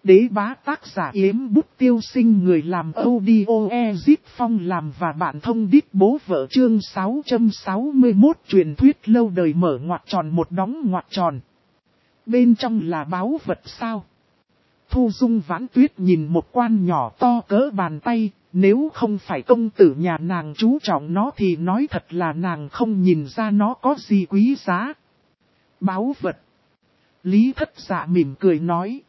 Đế bá tác giả Yếm Bút Tiêu Sinh, người làm audio Ezip Phong làm và bạn thông đít bố vợ. Chương 661 truyền thuyết lâu đời mở ngoặc tròn một đóng ngoặc tròn. Bên trong là báu vật sao? Thu Dung Vãn Tuyết nhìn một quan nhỏ to cỡ bàn tay, nếu không phải công tử nhà nàng chú trọng nó thì nói thật là nàng không nhìn ra nó có gì quý giá. Báu vật. Lý Thất Dạ mỉm cười nói.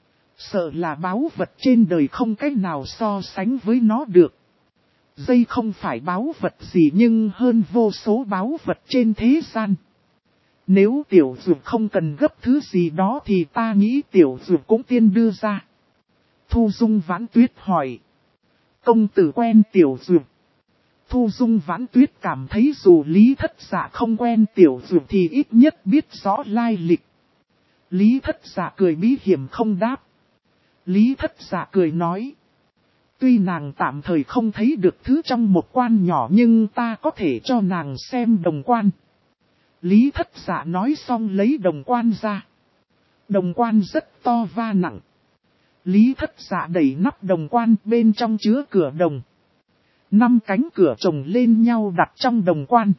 Sợ là báu vật trên đời không cách nào so sánh với nó được. Dây không phải báu vật gì nhưng hơn vô số báu vật trên thế gian. Nếu tiểu dược không cần gấp thứ gì đó thì ta nghĩ tiểu dược cũng tiên đưa ra. Thu Dung Vãn Tuyết hỏi. Công tử quen tiểu dược. Thu Dung Vãn Tuyết cảm thấy dù Lý Thất Dạ không quen tiểu dược thì ít nhất biết rõ lai lịch. Lý Thất Dạ cười bí hiểm không đáp. Lý Thất Dạ cười nói. Tuy nàng tạm thời không thấy được thứ trong một quan nhỏ nhưng ta có thể cho nàng xem đồng quan. Lý Thất Dạ nói xong lấy đồng quan ra. Đồng quan rất to và nặng. Lý Thất Dạ đẩy nắp đồng quan, bên trong chứa cửa đồng. 5 cánh cửa chồng lên nhau đặt trong đồng quan.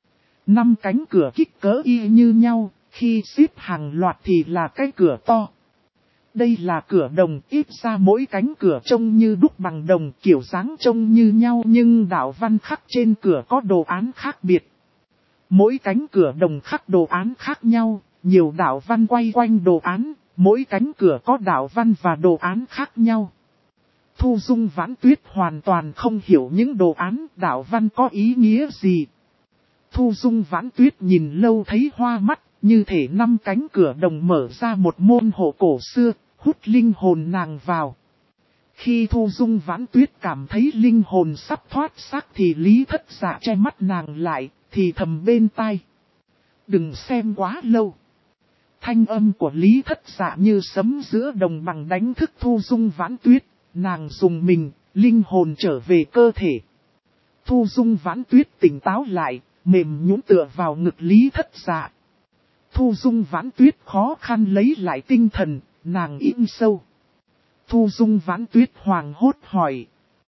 5 cánh cửa kích cỡ y như nhau, khi xếp hàng loạt thì là cái cửa to. Đây là cửa đồng, ít ra mỗi cánh cửa trông như đúc bằng đồng, kiểu dáng trông như nhau nhưng đạo văn khắc trên cửa có đồ án khác biệt. Mỗi cánh cửa đồng khắc đồ án khác nhau, nhiều đạo văn quay quanh đồ án, mỗi cánh cửa có đạo văn và đồ án khác nhau. Thu Dung Vãn Tuyết hoàn toàn không hiểu những đồ án đạo văn có ý nghĩa gì. Thu Dung Vãn Tuyết nhìn lâu thấy hoa mắt, như thể 5 cánh cửa đồng mở ra một môn hộ cổ xưa, hút linh hồn nàng vào. Khi Thu Dung Vãn Tuyết cảm thấy linh hồn sắp thoát xác thì Lý Thất Dạ che mắt nàng lại, thì thầm bên tai. Đừng xem quá lâu. Thanh âm của Lý Thất Dạ như sấm giữa đồng bằng đánh thức Thu Dung Vãn Tuyết, nàng dùng mình, linh hồn trở về cơ thể. Thu Dung Vãn Tuyết tỉnh táo lại, mềm nhũn tựa vào ngực Lý Thất Dạ. Thu Dung Vãn Tuyết khó khăn lấy lại tinh thần, nàng im sâu. Thu Dung Vãn Tuyết hoàng hốt hỏi.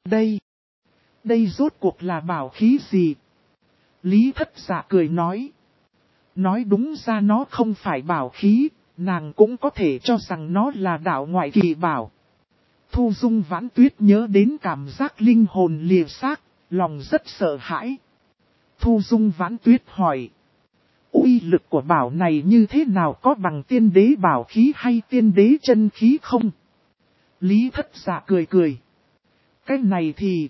Đây rốt cuộc là bảo khí gì? Lý Thất Dạ cười nói. Nói đúng ra nó không phải bảo khí, nàng cũng có thể cho rằng nó là đạo ngoại kỳ bảo. Thu Dung Vãn Tuyết nhớ đến cảm giác linh hồn lìa xác, lòng rất sợ hãi. Thu Dung Vãn Tuyết hỏi. Uy lực của bảo này như thế nào, có bằng tiên đế bảo khí hay tiên đế chân khí không? Lý Thất Dạ cười cười. Cái này thì...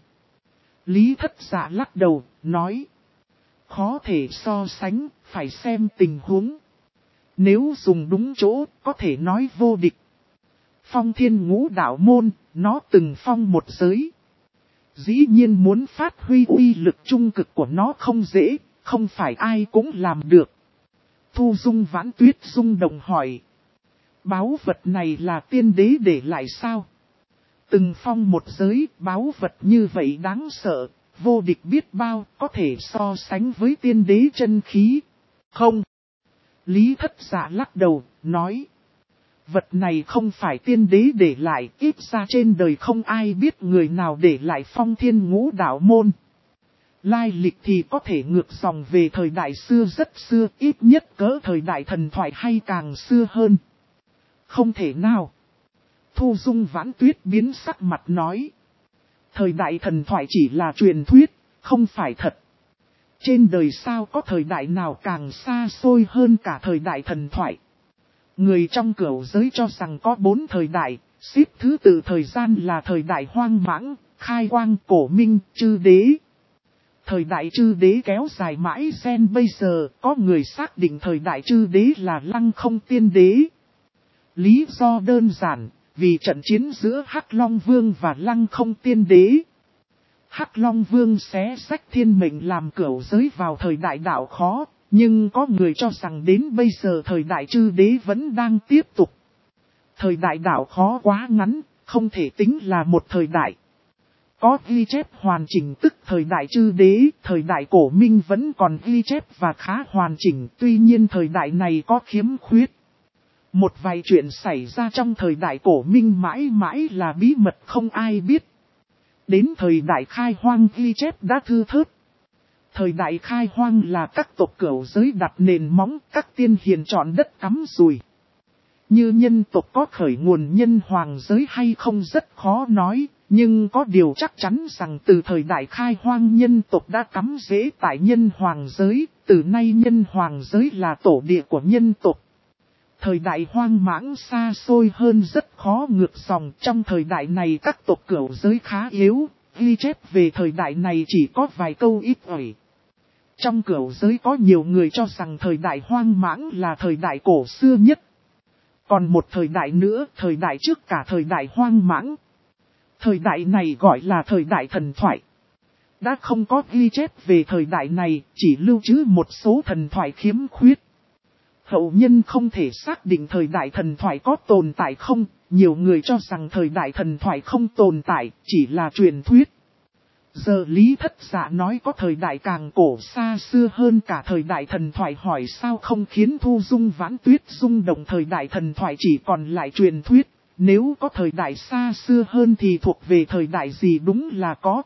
Lý Thất Dạ lắc đầu, nói. Khó thể so sánh, phải xem tình huống. Nếu dùng đúng chỗ, có thể nói vô địch. Phong Thiên Ngũ Đạo Môn, nó từng phong một giới. Dĩ nhiên muốn phát huy uy lực trung cực của nó không dễ, không phải ai cũng làm được. Thu Dung Vãn Tuyết rung động hỏi. Báu vật này là tiên đế để lại sao? Từng phong một giới, báu vật như vậy đáng sợ, vô địch biết bao, có thể so sánh với tiên đế chân khí. Không. Lý Thất Dạ lắc đầu, nói. Vật này không phải tiên đế để lại, ít ra trên đời không ai biết người nào để lại Phong Thiên Ngũ Đạo Môn. Lai lịch thì có thể ngược dòng về thời đại xưa rất xưa, ít nhất cỡ thời đại thần thoại hay càng xưa hơn. Không thể nào. Thu Dung Vãn Tuyết biến sắc mặt nói. Thời đại thần thoại chỉ là truyền thuyết, không phải thật. Trên đời sao có thời đại nào càng xa xôi hơn cả thời đại thần thoại. Người trong cửu giới cho rằng có 4 thời đại, xếp thứ tự thời gian là thời đại hoang mãng, khai quang, cổ minh, chư đế. Thời đại chư đế kéo dài mãi gen bây giờ, có người xác định thời đại chư đế là Lăng Không Tiên Đế. Lý do đơn giản, vì trận chiến giữa Hắc Long Vương và Lăng Không Tiên Đế. Hắc Long Vương xé sách thiên mệnh làm cửu giới vào thời đại đạo khó, nhưng có người cho rằng đến bây giờ thời đại chư đế vẫn đang tiếp tục. Thời đại đạo khó quá ngắn, không thể tính là một thời đại. Có ghi chép hoàn chỉnh tức thời đại chư đế, thời đại cổ minh vẫn còn ghi chép và khá hoàn chỉnh, tuy nhiên thời đại này có khiếm khuyết. Một vài chuyện xảy ra trong thời đại cổ Minh mãi mãi là bí mật không ai biết. Đến thời đại khai hoang ghi chép đã thưa thớt. Thời đại khai hoang là các tộc cửu giới đặt nền móng, các tiên hiền chọn đất cắm rùi. Như nhân tộc có khởi nguồn nhân hoàng giới hay không rất khó nói, nhưng có điều chắc chắn rằng từ thời đại khai hoang nhân tộc đã cắm rễ tại nhân hoàng giới, từ nay nhân hoàng giới là tổ địa của nhân tộc. Thời đại hoang mãng xa xôi hơn rất khó ngược dòng, trong thời đại này các tộc cửu giới khá yếu, ghi chép về thời đại này chỉ có vài câu ít ỏi. Trong cửu giới có nhiều người cho rằng thời đại hoang mãng là thời đại cổ xưa nhất. Còn một thời đại nữa, thời đại trước cả thời đại hoang mãng. Thời đại này gọi là thời đại thần thoại. Đã không có ghi chép về thời đại này, chỉ lưu trữ một số thần thoại khiếm khuyết. Hậu nhân không thể xác định thời đại thần thoại có tồn tại không, nhiều người cho rằng thời đại thần thoại không tồn tại, chỉ là truyền thuyết. Giờ Lý Thất Dạ nói có thời đại càng cổ xa xưa hơn cả thời đại thần thoại, hỏi sao không khiến Thu Dung Vãn Tuyết rung động. Thời đại thần thoại chỉ còn lại truyền thuyết, nếu có thời đại xa xưa hơn thì thuộc về thời đại gì? Đúng là có.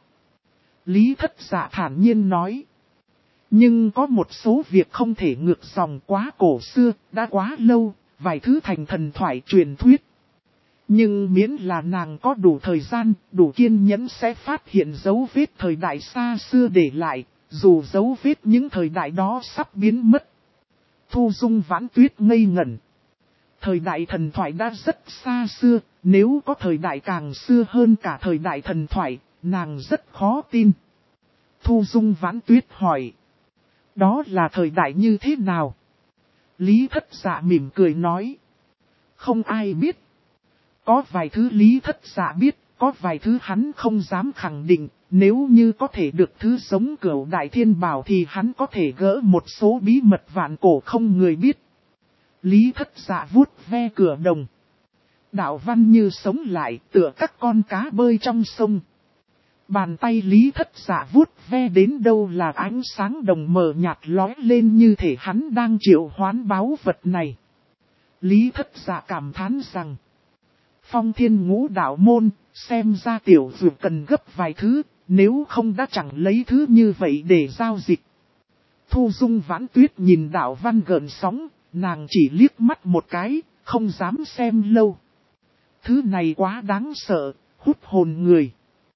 Lý Thất Dạ thản nhiên nói. Nhưng có một số việc không thể ngược dòng, quá cổ xưa, đã quá lâu, vài thứ thành thần thoại truyền thuyết. Nhưng miễn là nàng có đủ thời gian, đủ kiên nhẫn sẽ phát hiện dấu vết thời đại xa xưa để lại, dù dấu vết những thời đại đó sắp biến mất. Thu Dung Vãn Tuyết ngây ngẩn. Thời đại thần thoại đã rất xa xưa, nếu có thời đại càng xưa hơn cả thời đại thần thoại, nàng rất khó tin. Thu Dung Vãn Tuyết hỏi. Đó là thời đại như thế nào? Lý Thất Dạ mỉm cười nói. Không ai biết. Có vài thứ Lý Thất Dạ biết, có vài thứ hắn không dám khẳng định. Nếu như có thể được thứ giống Cửu Đại Thiên Bảo thì hắn có thể gỡ một số bí mật vạn cổ không người biết. Lý Thất Dạ vuốt ve cửa đồng. Đạo văn như sống lại, tựa các con cá bơi trong sông. Bàn tay Lý Thất Dạ vuốt ve đến đâu là ánh sáng đồng mờ nhạt lóe lên, như thể hắn đang triệu hoán báu vật này. Lý Thất Dạ cảm thán rằng, Phong Thiên Ngũ Đạo Môn, xem ra tiểu dược cần gấp vài thứ, nếu không đã chẳng lấy thứ như vậy để giao dịch. Thu Dung Vãn Tuyết nhìn đạo văn gợn sóng, nàng chỉ liếc mắt một cái, không dám xem lâu. Thứ này quá đáng sợ, hút hồn người.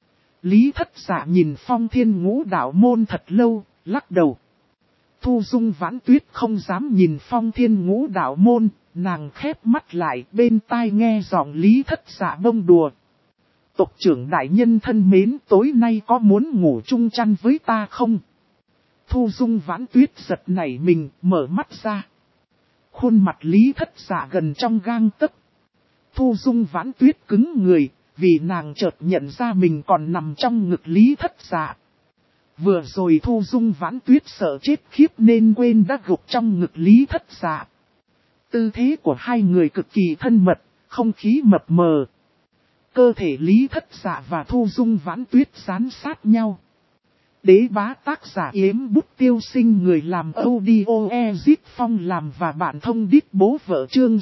Lý Thất Dạ nhìn Phong Thiên Ngũ Đạo Môn thật lâu, lắc đầu. Thu Dung Vãn Tuyết không dám nhìn Phong Thiên Ngũ Đạo Môn, nàng khép mắt lại, bên tai nghe giọng Lý Thất Dạ bông đùa. Tộc trưởng đại nhân thân mến, tối nay có muốn ngủ chung chăn với ta không? Thu Dung Vãn Tuyết giật nảy mình, mở mắt ra. Khuôn mặt Lý Thất Dạ gần trong gang tấc. Thu Dung Vãn Tuyết cứng người, vì nàng chợt nhận ra mình còn nằm trong ngực Lý Thất Dạ. Vừa rồi Thu Dung Vãn Tuyết sợ chết khiếp nên quên đã gục trong ngực Lý Thất Dạ. Tư thế của hai người cực kỳ thân mật, không khí mập mờ. Cơ thể Lý Thất Dạ và Thu Dung Vãn Tuyết dán sát nhau. Đế bá tác giả Yếm Bút Tiêu Sinh, người làm audio Ezit Phong làm và bạn thông đít bố vợ, chương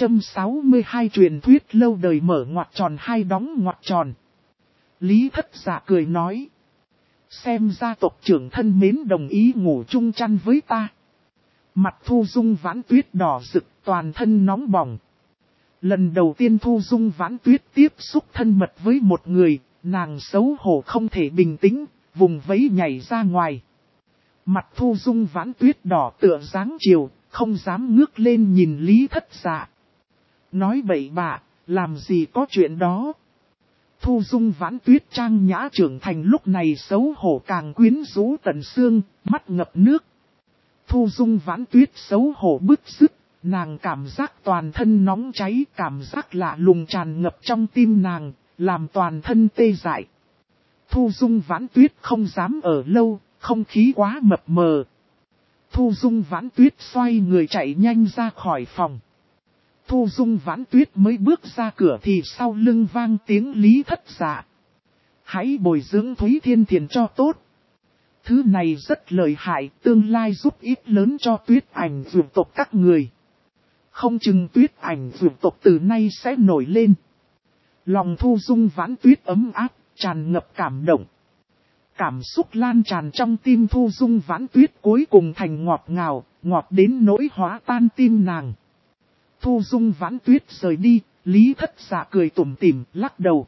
662 truyền thuyết lâu đời mở ngoặc tròn hai đóng ngoặc tròn. Lý Thất Dạ cười nói. Xem ra tộc trưởng thân mến đồng ý ngủ chung chăn với ta. Mặt Thu Dung Vãn Tuyết đỏ rực, toàn thân nóng bỏng. Lần đầu tiên Thu Dung Vãn Tuyết tiếp xúc thân mật với một người, nàng xấu hổ không thể bình tĩnh, vùng vẫy nhảy ra ngoài. Mặt Thu Dung Vãn Tuyết đỏ tựa dáng chiều, không dám ngước lên nhìn Lý Thất Dạ. Nói bậy bạ, làm gì có chuyện đó. Thu Dung Vãn Tuyết trang nhã trưởng thành lúc này xấu hổ càng quyến rũ tận xương, mắt ngập nước. Thu Dung Vãn Tuyết xấu hổ bứt rứt, nàng cảm giác toàn thân nóng cháy, cảm giác lạ lùng tràn ngập trong tim nàng, làm toàn thân tê dại. Thu Dung Vãn Tuyết không dám ở lâu, không khí quá mập mờ. Thu Dung Vãn Tuyết xoay người chạy nhanh ra khỏi phòng. Thu Dung Vãn Tuyết mới bước ra cửa thì sau lưng vang tiếng Lý Thất Dạ. Hãy bồi dưỡng Thúy Thiên Thiền cho tốt. Thứ này rất lợi hại, tương lai giúp ích lớn cho Tuyết Ảnh vượt tộc các người. Không chừng tuyết ảnh vượt tộc từ nay sẽ nổi lên. Lòng Thu Dung Vãn Tuyết ấm áp, tràn ngập cảm động. Cảm xúc lan tràn trong tim Thu Dung Vãn Tuyết cuối cùng thành ngọt ngào, ngọt đến nỗi hóa tan tim nàng. Thu Dung Vãn Tuyết rời đi, Lý Thất Dạ cười tủm tỉm, lắc đầu.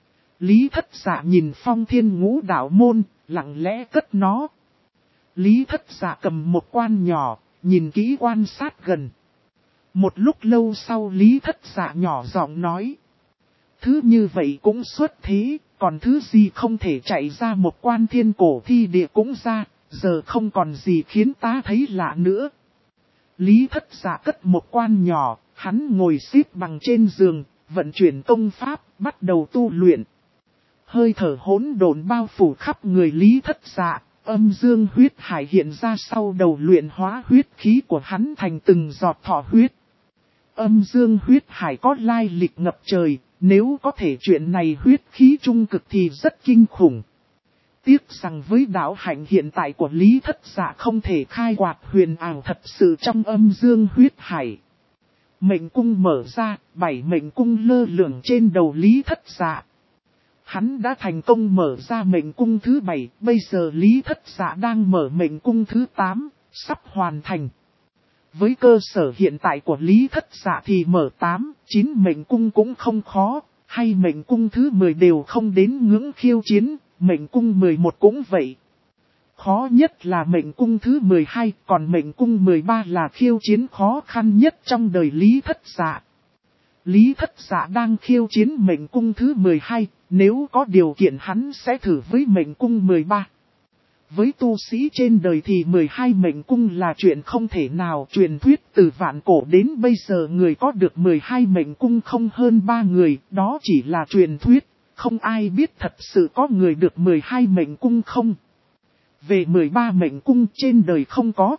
Lý Thất Dạ nhìn Phong Thiên Ngũ Đạo Môn, lặng lẽ cất nó. Lý Thất Dạ cầm một quan nhỏ, nhìn kỹ quan sát gần. Một lúc lâu sau Lý Thất Dạ nhỏ giọng nói. Thứ như vậy cũng xuất thế, còn thứ gì không thể chạy ra một quan thiên cổ thi địa cũng ra, giờ không còn gì khiến ta thấy lạ nữa. Lý Thất Dạ cất một quan nhỏ, hắn ngồi xếp bằng trên giường, vận chuyển công pháp, bắt đầu tu luyện. Hơi thở hỗn độn bao phủ khắp người Lý Thất Dạ, âm dương huyết hải hiện ra sau đầu luyện hóa huyết khí của hắn thành từng giọt thọ huyết. Âm dương huyết hải có lai lịch ngập trời, nếu có thể chuyện này huyết khí trung cực thì rất kinh khủng. Tiếc rằng với đạo hạnh hiện tại của Lý Thất Dạ không thể khai quạt huyền ảo thật sự trong âm dương huyết hải. Mệnh cung mở ra, 7 mệnh cung lơ lửng trên đầu Lý Thất Dạ. Hắn đã thành công mở ra mệnh cung thứ 7, bây giờ Lý Thất Dạ đang mở mệnh cung thứ 8, sắp hoàn thành. Với cơ sở hiện tại của Lý Thất Dạ thì mở 8, 9 mệnh cung cũng không khó, hay mệnh cung thứ 10 đều không đến ngưỡng khiêu chiến, mệnh cung 11 cũng vậy. Khó nhất là mệnh cung thứ 12, còn mệnh cung 13 là khiêu chiến khó khăn nhất trong đời Lý Thất Dạ. Lý Thất Dạ đang khiêu chiến mệnh cung thứ 12, nếu có điều kiện hắn sẽ thử với mệnh cung 13. Với tu sĩ trên đời thì 12 mệnh cung là chuyện không thể nào. Truyền thuyết từ vạn cổ đến bây giờ người có được 12 mệnh cung không hơn 3 người, đó chỉ là truyền thuyết, không ai biết thật sự có người được 12 mệnh cung không. Về 13 mệnh cung trên đời không có.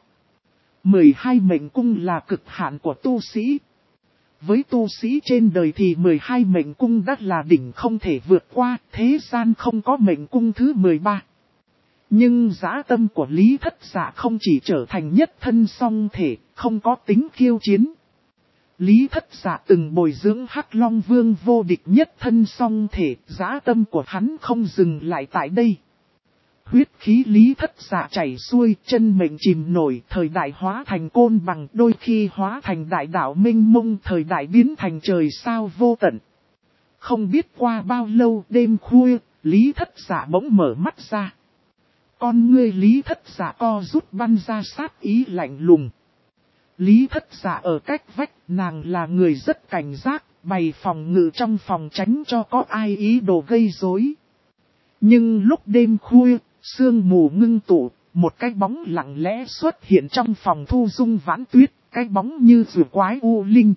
12 mệnh cung là cực hạn của tu sĩ. Với tu sĩ trên đời thì 12 mệnh cung đã là đỉnh không thể vượt qua, thế gian không có mệnh cung thứ 13. Nhưng dã tâm của Lý Thất Dạ không chỉ trở thành nhất thân song thể, không có tính khiêu chiến. Lý Thất Dạ từng bồi dưỡng Hắc Long Vương vô địch nhất thân song thể, dã tâm của hắn không dừng lại tại đây. Huyết khí Lý Thất Dạ chảy xuôi, chân mệnh chìm nổi, thời đại hóa thành côn bằng, đôi khi hóa thành đại đạo minh mông, thời đại biến thành trời sao vô tận. Không biết qua bao lâu, đêm khuya, Lý Thất Dạ bỗng mở mắt ra. Con ngươi Lý Thất Dạ co rút bắn ra sát ý lạnh lùng. Lý Thất Dạ ở cách vách, nàng là người rất cảnh giác, bày phòng ngự trong phòng tránh cho có ai ý đồ gây rối. Nhưng lúc đêm khuya, sương mù ngưng tụ, một cái bóng lặng lẽ xuất hiện trong phòng Thu Dung Vãn Tuyết, cái bóng như rùa quái u linh.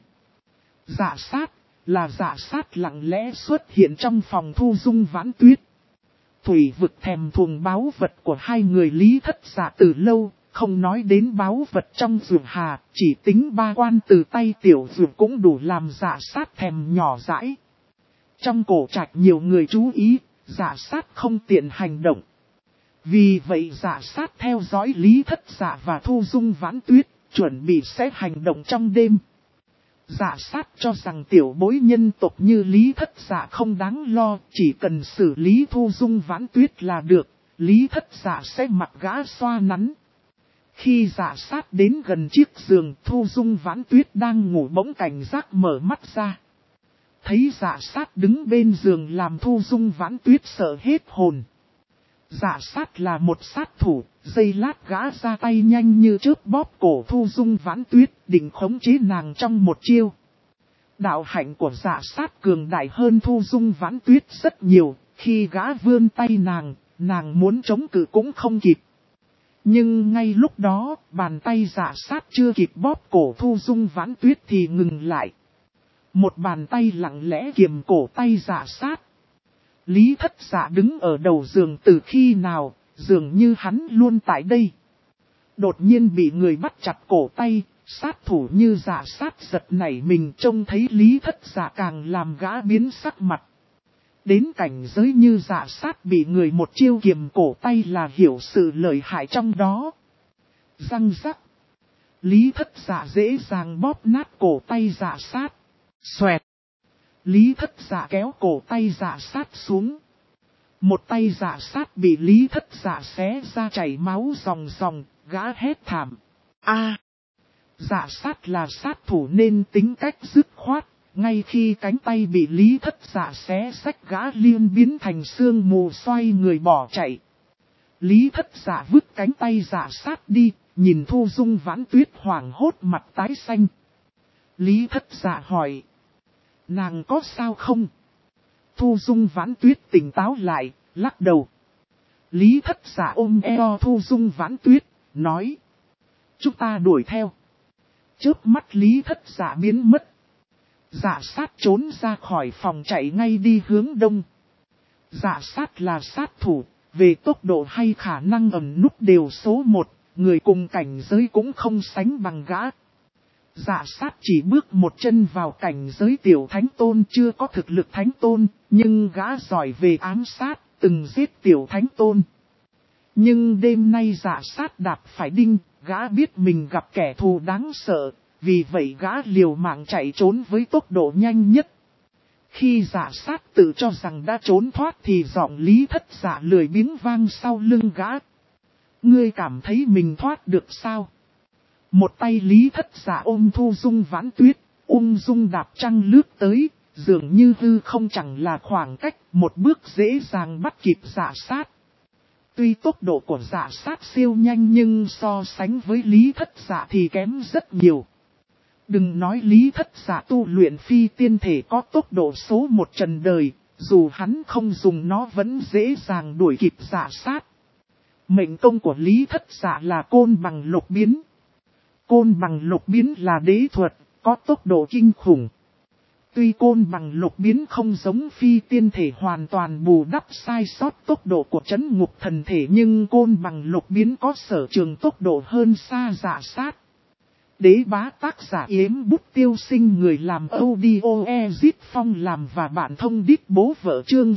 Dạ sát, là dạ sát lặng lẽ xuất hiện trong phòng Thu Dung Vãn Tuyết. Thủy vực thèm thuồng báu vật của hai người Lý Thất Dạ từ lâu, không nói đến báu vật trong rừng hà, chỉ tính 3 quan từ tay tiểu rừng cũng đủ làm dạ sát thèm nhỏ dãi. Trong cổ trạch nhiều người chú ý, dạ sát không tiện hành động. Vì vậy dạ sát theo dõi Lý Thất Dạ và Thu Dung Vãn Tuyết, chuẩn bị sẽ hành động trong đêm. Dạ sát cho rằng tiểu bối nhân tộc như Lý Thất Dạ không đáng lo, chỉ cần xử lý Thu Dung Vãn Tuyết là được, Lý Thất Dạ sẽ mặc gã xoa nắn. Khi dạ sát đến gần chiếc giường, Thu Dung Vãn Tuyết đang ngủ bỗng cảnh giác mở mắt ra. Thấy dạ sát đứng bên giường làm Thu Dung Vãn Tuyết sợ hết hồn. Dạ sát là một sát thủ, giây lát gã ra tay nhanh như chớp bóp cổ Thu Dung Vãn Tuyết, định khống chế nàng trong một chiêu. Đạo hạnh của dạ sát cường đại hơn Thu Dung Vãn Tuyết rất nhiều, khi gã vươn tay nàng muốn chống cự cũng không kịp. Nhưng ngay lúc đó, bàn tay dạ sát chưa kịp bóp cổ Thu Dung Vãn Tuyết thì ngừng lại. Một bàn tay lặng lẽ kiềm cổ tay dạ sát. Lý Thất Dạ đứng ở đầu giường từ khi nào, dường như hắn luôn tại đây. Đột nhiên bị người bắt chặt cổ tay, sát thủ như dạ sát giật nảy mình, trông thấy Lý Thất Dạ càng làm gã biến sắc mặt. Đến cảnh giới như dạ sát bị người một chiêu kiềm cổ tay là hiểu sự lợi hại trong đó. Răng rắc. Lý Thất Dạ dễ dàng bóp nát cổ tay Dạ Sát. Xoẹt. Lý Thất Dạ kéo cổ tay Dạ Sát xuống. Một tay Dạ Sát bị Lý Thất Dạ xé ra chảy máu ròng ròng, gã hét thảm. A! Dạ Sát là sát thủ nên tính cách dứt khoát, ngay khi cánh tay bị Lý Thất Dạ xé xách gã liên biến thành sương mù xoay người bỏ chạy. Lý Thất Dạ vứt cánh tay Dạ Sát đi, nhìn Thu Dung Vãn Tuyết hoảng hốt mặt tái xanh. Lý Thất Dạ hỏi. Nàng có sao không? Thu Dung Vãn Tuyết tỉnh táo lại, lắc đầu. Lý Thất Dạ ôm eo Thu Dung Vãn Tuyết, nói. Chúng ta đuổi theo. Chớp mắt Lý Thất Dạ biến mất. Dạ Sát trốn ra khỏi phòng chạy ngay đi hướng đông. Dạ Sát là sát thủ, về tốc độ hay khả năng ẩn núp đều số 1, người cùng cảnh giới cũng không sánh bằng gã. Dạ Sát chỉ bước một chân vào cảnh giới tiểu thánh tôn, chưa có thực lực thánh tôn, nhưng gã giỏi về ám sát, từng giết tiểu thánh tôn. Nhưng đêm nay Dạ Sát đạp phải đinh, gã biết mình gặp kẻ thù đáng sợ, vì vậy gã liều mạng chạy trốn với tốc độ nhanh nhất. Khi Dạ Sát tự cho rằng đã trốn thoát thì giọng Lý Thất Dạ lười biếng vang sau lưng gã. Ngươi cảm thấy mình thoát được sao? Một tay Lý Thất Dạ ôm Thu Dung Vãn Tuyết, ung dung đạp trăng lướt tới, dường như hư không chẳng là khoảng cách, một bước dễ dàng bắt kịp Dạ Sát. Tuy tốc độ của Dạ Sát siêu nhanh nhưng so sánh với Lý Thất Dạ thì kém rất nhiều. Đừng nói Lý Thất Dạ tu luyện phi tiên thể có tốc độ số 1 trần đời, dù hắn không dùng nó vẫn dễ dàng đuổi kịp Dạ Sát. Mệnh công của Lý Thất Dạ là côn bằng lục biến. Côn bằng lục biến là đế thuật, có tốc độ kinh khủng. Tuy côn bằng lục biến không giống phi tiên thể hoàn toàn bù đắp sai sót tốc độ của trấn ngục thần thể, nhưng côn bằng lục biến có sở trường tốc độ hơn xa Dạ Sát. Đế bá tác giả Yếm Bút Tiêu Sinh, người làm audio Ezit Phong làm và bạn thông đít bố vợ, chương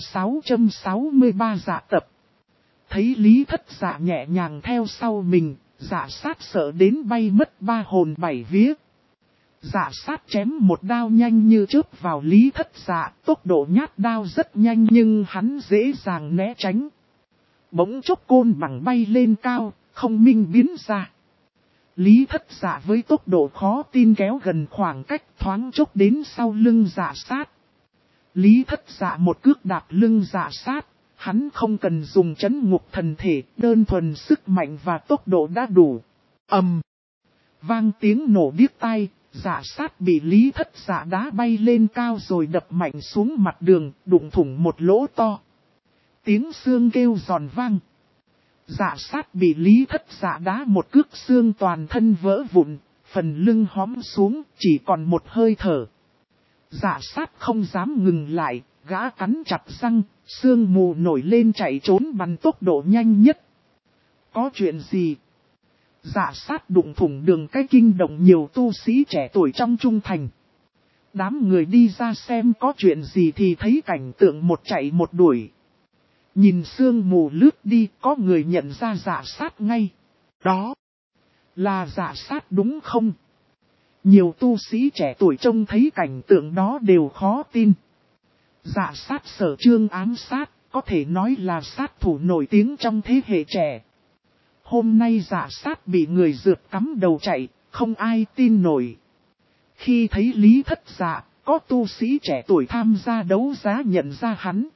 663 Dạ Tập. Thấy Lý Thất Dạ nhẹ nhàng theo sau mình, Dạ Sát sợ đến bay mất 3 hồn 7 vía. Dạ Sát chém một đao nhanh như chớp vào Lý Thất Dạ, tốc độ nhát đao rất nhanh nhưng hắn dễ dàng né tránh. Bỗng chốc côn bằng bay lên cao, không minh biến ra. Lý Thất Dạ với tốc độ khó tin kéo gần khoảng cách, thoáng chốc đến sau lưng Dạ Sát. Lý Thất Dạ một cước đạp lưng Dạ Sát, hắn không cần dùng trấn ngục thần thể, đơn thuần sức mạnh và tốc độ đã đủ. Ầm! Vang tiếng nổ điếc tai, Dạ Sát bị Lý Thất Dạ đá bay lên cao rồi đập mạnh xuống mặt đường, đụng thủng một lỗ to. Tiếng xương kêu giòn vang. Dạ Sát bị Lý Thất Dạ đá một cước, xương toàn thân vỡ vụn, phần lưng hóm xuống, chỉ còn một hơi thở. Dạ Sát không dám ngừng lại, gã cắn chặt răng, sương mù nổi lên chạy trốn bằng tốc độ nhanh nhất. Có chuyện gì? Dạ Sát đụng thủng đường cái, kinh động nhiều tu sĩ trẻ tuổi trong trung thành. Đám người đi ra xem có chuyện gì thì thấy cảnh tượng một chạy một đuổi. Nhìn sương mù lướt đi, có người nhận ra Dạ Sát ngay. Đó là Dạ Sát đúng không? Nhiều tu sĩ trẻ tuổi trông thấy cảnh tượng đó đều khó tin. Dạ Sát sở trường ám sát, có thể nói là sát thủ nổi tiếng trong thế hệ trẻ. Hôm nay Dạ Sát bị người rượt cắm đầu chạy, không ai tin nổi. Khi thấy Lý Thất Dạ, có tu sĩ trẻ tuổi tham gia đấu giá nhận ra hắn.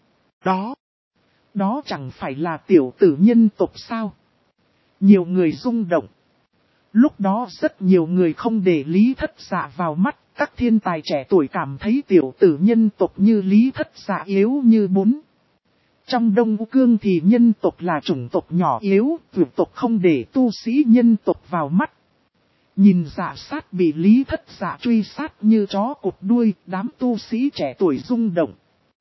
Đó chẳng phải là tiểu tử nhân tộc sao? Nhiều người rung động. Lúc đó rất nhiều người không để Lý Thất Dạ vào mắt, các thiên tài trẻ tuổi cảm thấy tiểu tử nhân tộc như Lý Thất Dạ yếu như bún. Trong Đông U Cương thì nhân tộc là chủng tộc nhỏ yếu, vượt tộc không để tu sĩ nhân tộc vào mắt. Nhìn Dạ Sát bị Lý Thất Dạ truy sát như chó cụt đuôi, đám tu sĩ trẻ tuổi rung động.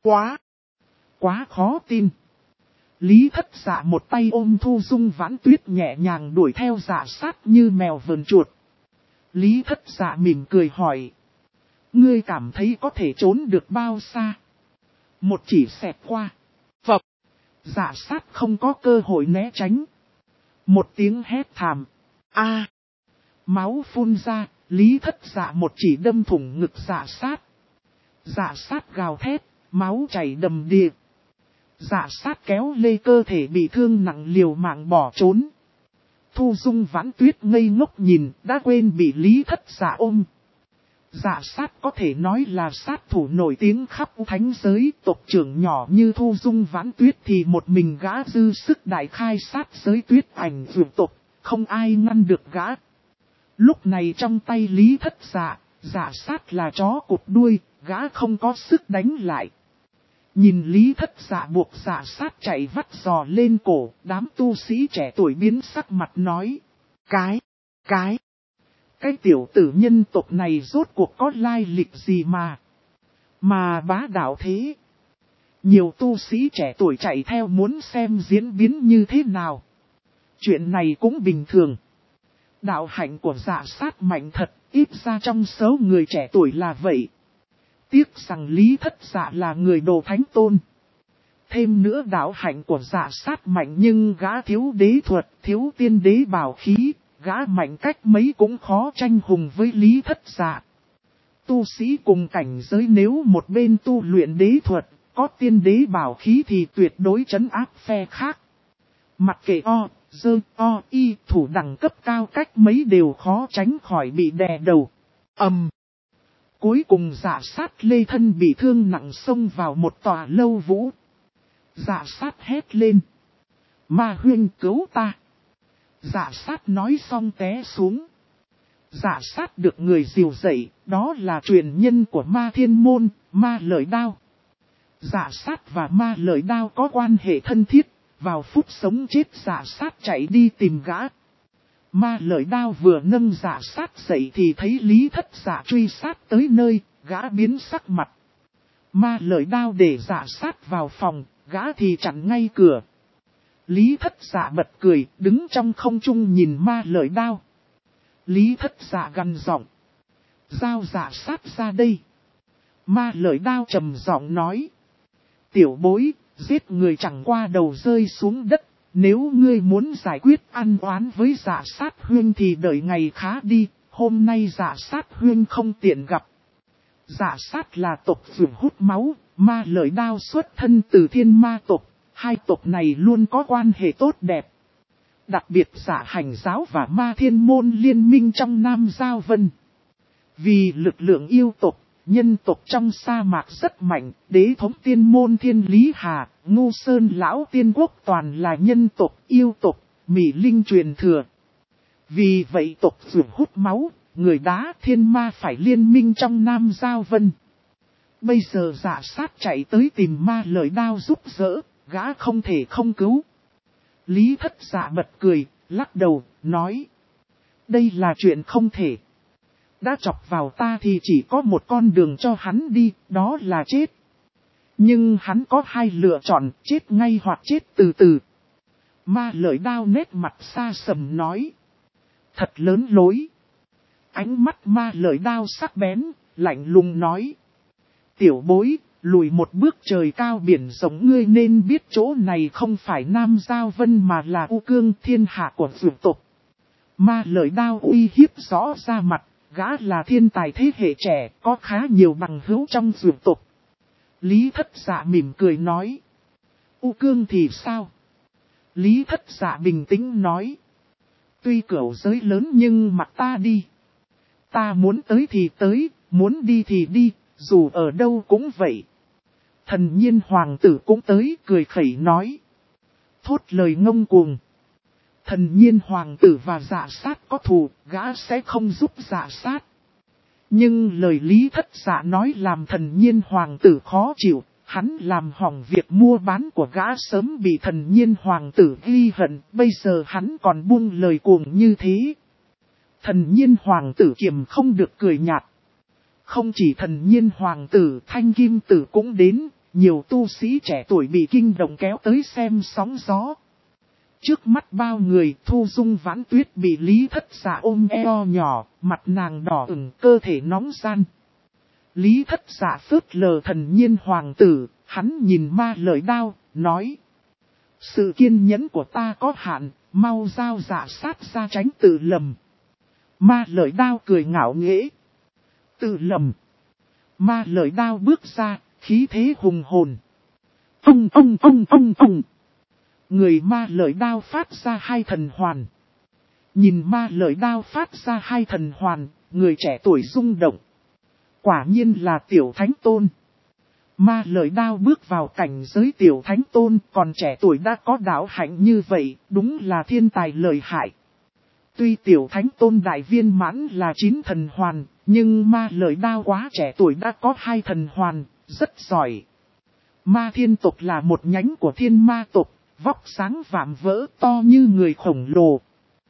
Quá khó tin. Lý Thất Dạ một tay ôm Thu Dung Vãn Tuyết nhẹ nhàng đuổi theo Dạ Sát như mèo vờn chuột. Lý Thất Dạ mỉm cười hỏi. Ngươi cảm thấy có thể trốn được bao xa? Một chỉ xẹt qua. Phập. Dạ Sát không có cơ hội né tránh. Một tiếng hét thảm. A. Máu phun ra, Lý Thất Dạ một chỉ đâm thủng ngực Dạ Sát. Dạ Sát gào thét, máu chảy đầm đìa. Dạ Sát kéo lê cơ thể bị thương nặng liều mạng bỏ trốn. Thu Dung Vãn Tuyết ngây ngốc nhìn, đã quên bị Lý Thất Dạ ôm. Dạ Sát có thể nói là sát thủ nổi tiếng khắp thánh giới, tộc trưởng nhỏ như Thu Dung Vãn Tuyết thì một mình gã dư sức đại khai sát giới Tuyết Ảnh vượt tộc, không ai ngăn được gã. Lúc này trong tay Lý Thất Dạ, Dạ Sát là chó cụt đuôi, gã không có sức đánh lại. Nhìn Lý Thất Dạ buộc Dạ Sát chạy vắt giò lên cổ, đám tu sĩ trẻ tuổi biến sắc mặt nói. Cái tiểu tử nhân tộc này rốt cuộc có lai lịch gì mà bá đạo thế. Nhiều tu sĩ trẻ tuổi chạy theo muốn xem diễn biến như thế nào. Chuyện này cũng bình thường. Đạo hạnh của Dạ Sát mạnh thật, ít ra trong số người trẻ tuổi là vậy. Tiếc rằng Lý Thất Dạ là người đồ thánh tôn. Thêm nữa đạo hạnh của Dạ Sát mạnh nhưng gã thiếu đế thuật, thiếu tiên đế bảo khí, gã mạnh cách mấy cũng khó tranh hùng với Lý Thất Dạ. Tu sĩ cùng cảnh giới nếu một bên tu luyện đế thuật, có tiên đế bảo khí thì tuyệt đối trấn áp phe khác. Mặc kệ y thủ đẳng cấp cao cách mấy đều khó tránh khỏi bị đè đầu. Cuối cùng Dạ Sát lê thân bị thương nặng xông vào một tòa lâu vũ. Dạ Sát hét lên. Ma huynh cứu ta. Dạ Sát nói xong té xuống. Dạ Sát được người dìu dậy, đó là truyền nhân của Ma Thiên Môn, Ma Lợi Đao. Dạ Sát và Ma Lợi Đao có quan hệ thân thiết, vào phút sống chết Dạ Sát chạy đi tìm gã. Ma Lợi Đao vừa nâng Dạ Sát dậy thì thấy Lý Thất Dạ truy sát tới nơi, gã biến sắc mặt. Ma Lợi Đao để Dạ Sát vào phòng, gã thì chặn ngay cửa. Lý Thất Dạ bật cười, đứng trong không trung nhìn Ma Lợi Đao. Lý Thất Dạ gằn giọng. Giao Dạ Sát ra đây. Ma Lợi Đao trầm giọng nói. Tiểu bối, giết người chẳng qua đầu rơi xuống đất. Nếu ngươi muốn giải quyết ăn oán với Dạ Sát huynh thì đợi ngày khá đi. Hôm nay Dạ Sát huynh không tiện gặp. Dạ Sát là tộc phường hút máu, Ma Lợi Đao xuất thân từ Thiên Ma tộc. Hai tộc này luôn có quan hệ tốt đẹp. Đặc biệt Dạ Hành giáo và Ma Thiên Môn liên minh trong Nam Giao Vân. Vì lực lượng yêu tộc, nhân tộc trong sa mạc rất mạnh, đế thống tiên môn Thiên Lý Hà, Ngu Sơn Lão Tiên Quốc toàn là nhân tộc, yêu tộc, Mỹ Linh truyền thừa. Vì vậy tộc phường hút máu, người đá thiên ma phải liên minh trong Nam Giao Vân. Bây giờ Dạ Sát chạy tới tìm Ma Lợi Đao giúp đỡ, gã không thể không cứu. Lý Thất Dạ bật cười, lắc đầu, nói. Đây là chuyện không thể. Đã chọc vào ta thì chỉ có một con đường cho hắn đi, đó là chết. Nhưng hắn có hai lựa chọn, chết ngay hoặc chết từ từ. Ma Lợi Đao nét mặt xa sầm nói. Thật lớn lối. Ánh mắt Ma Lợi Đao sắc bén, lạnh lùng nói. Tiểu bối, lùi một bước trời cao biển rộng ngươi nên biết chỗ này không phải Nam Giao Vân mà là U Cương thiên hạ của vượt tộc. Ma Lợi Đao uy hiếp rõ ra mặt, gã là thiên tài thế hệ trẻ, có khá nhiều bằng hữu trong vượt tộc. Lý Thất Dạ mỉm cười nói. U Cương thì sao? Lý Thất Dạ bình tĩnh nói. Tuy cửu giới lớn nhưng mặt ta đi. Ta muốn tới thì tới, muốn đi thì đi, dù ở đâu cũng vậy. Thần Nhiên hoàng tử cũng tới cười khẩy nói. Thốt lời ngông cuồng. Thần Nhiên hoàng tử và Dạ Sát có thù, gã sẽ không giúp Dạ Sát. Nhưng lời Lý Thất Dạ nói làm Thần Nhiên hoàng tử khó chịu, hắn làm hỏng việc mua bán của gã sớm bị Thần Nhiên hoàng tử ghi hận, bây giờ hắn còn buông lời cuồng như thế. Thần Nhiên hoàng tử kiềm không được cười nhạt. Không chỉ Thần Nhiên hoàng tử, Thanh Kim tử cũng đến, nhiều tu sĩ trẻ tuổi bị kinh động kéo tới xem sóng gió. Trước mắt bao người, Thu Dung Vãn Tuyết bị Lý Thất Dạ ôm eo nhỏ, mặt nàng đỏ ửng, cơ thể nóng gian. Lý Thất Dạ phớt lờ Thần Nhiên hoàng tử, hắn nhìn Ma Lợi Đao, nói. Sự kiên nhẫn của ta có hạn, mau giao Dạ Sát ra tránh tự lầm. Ma Lợi Đao cười ngạo nghễ. Tự lầm. Ma Lợi Đao bước ra, khí thế hùng hồn. Ông. Người Ma Lợi Đao phát ra hai thần hoàn. Nhìn Ma Lợi Đao phát ra hai thần hoàn, người trẻ tuổi rung động. Quả nhiên là Tiểu Thánh Tôn. Ma Lợi Đao bước vào cảnh giới Tiểu Thánh Tôn, còn trẻ tuổi đã có đạo hạnh như vậy, đúng là thiên tài lợi hại. Tuy Tiểu Thánh Tôn đại viên mãn là 9 thần hoàn, nhưng Ma Lợi Đao quá trẻ tuổi đã có 2 thần hoàn, rất giỏi. Ma Thiên tộc là một nhánh của Thiên Ma tộc, vóc sáng vạm vỡ to như người khổng lồ.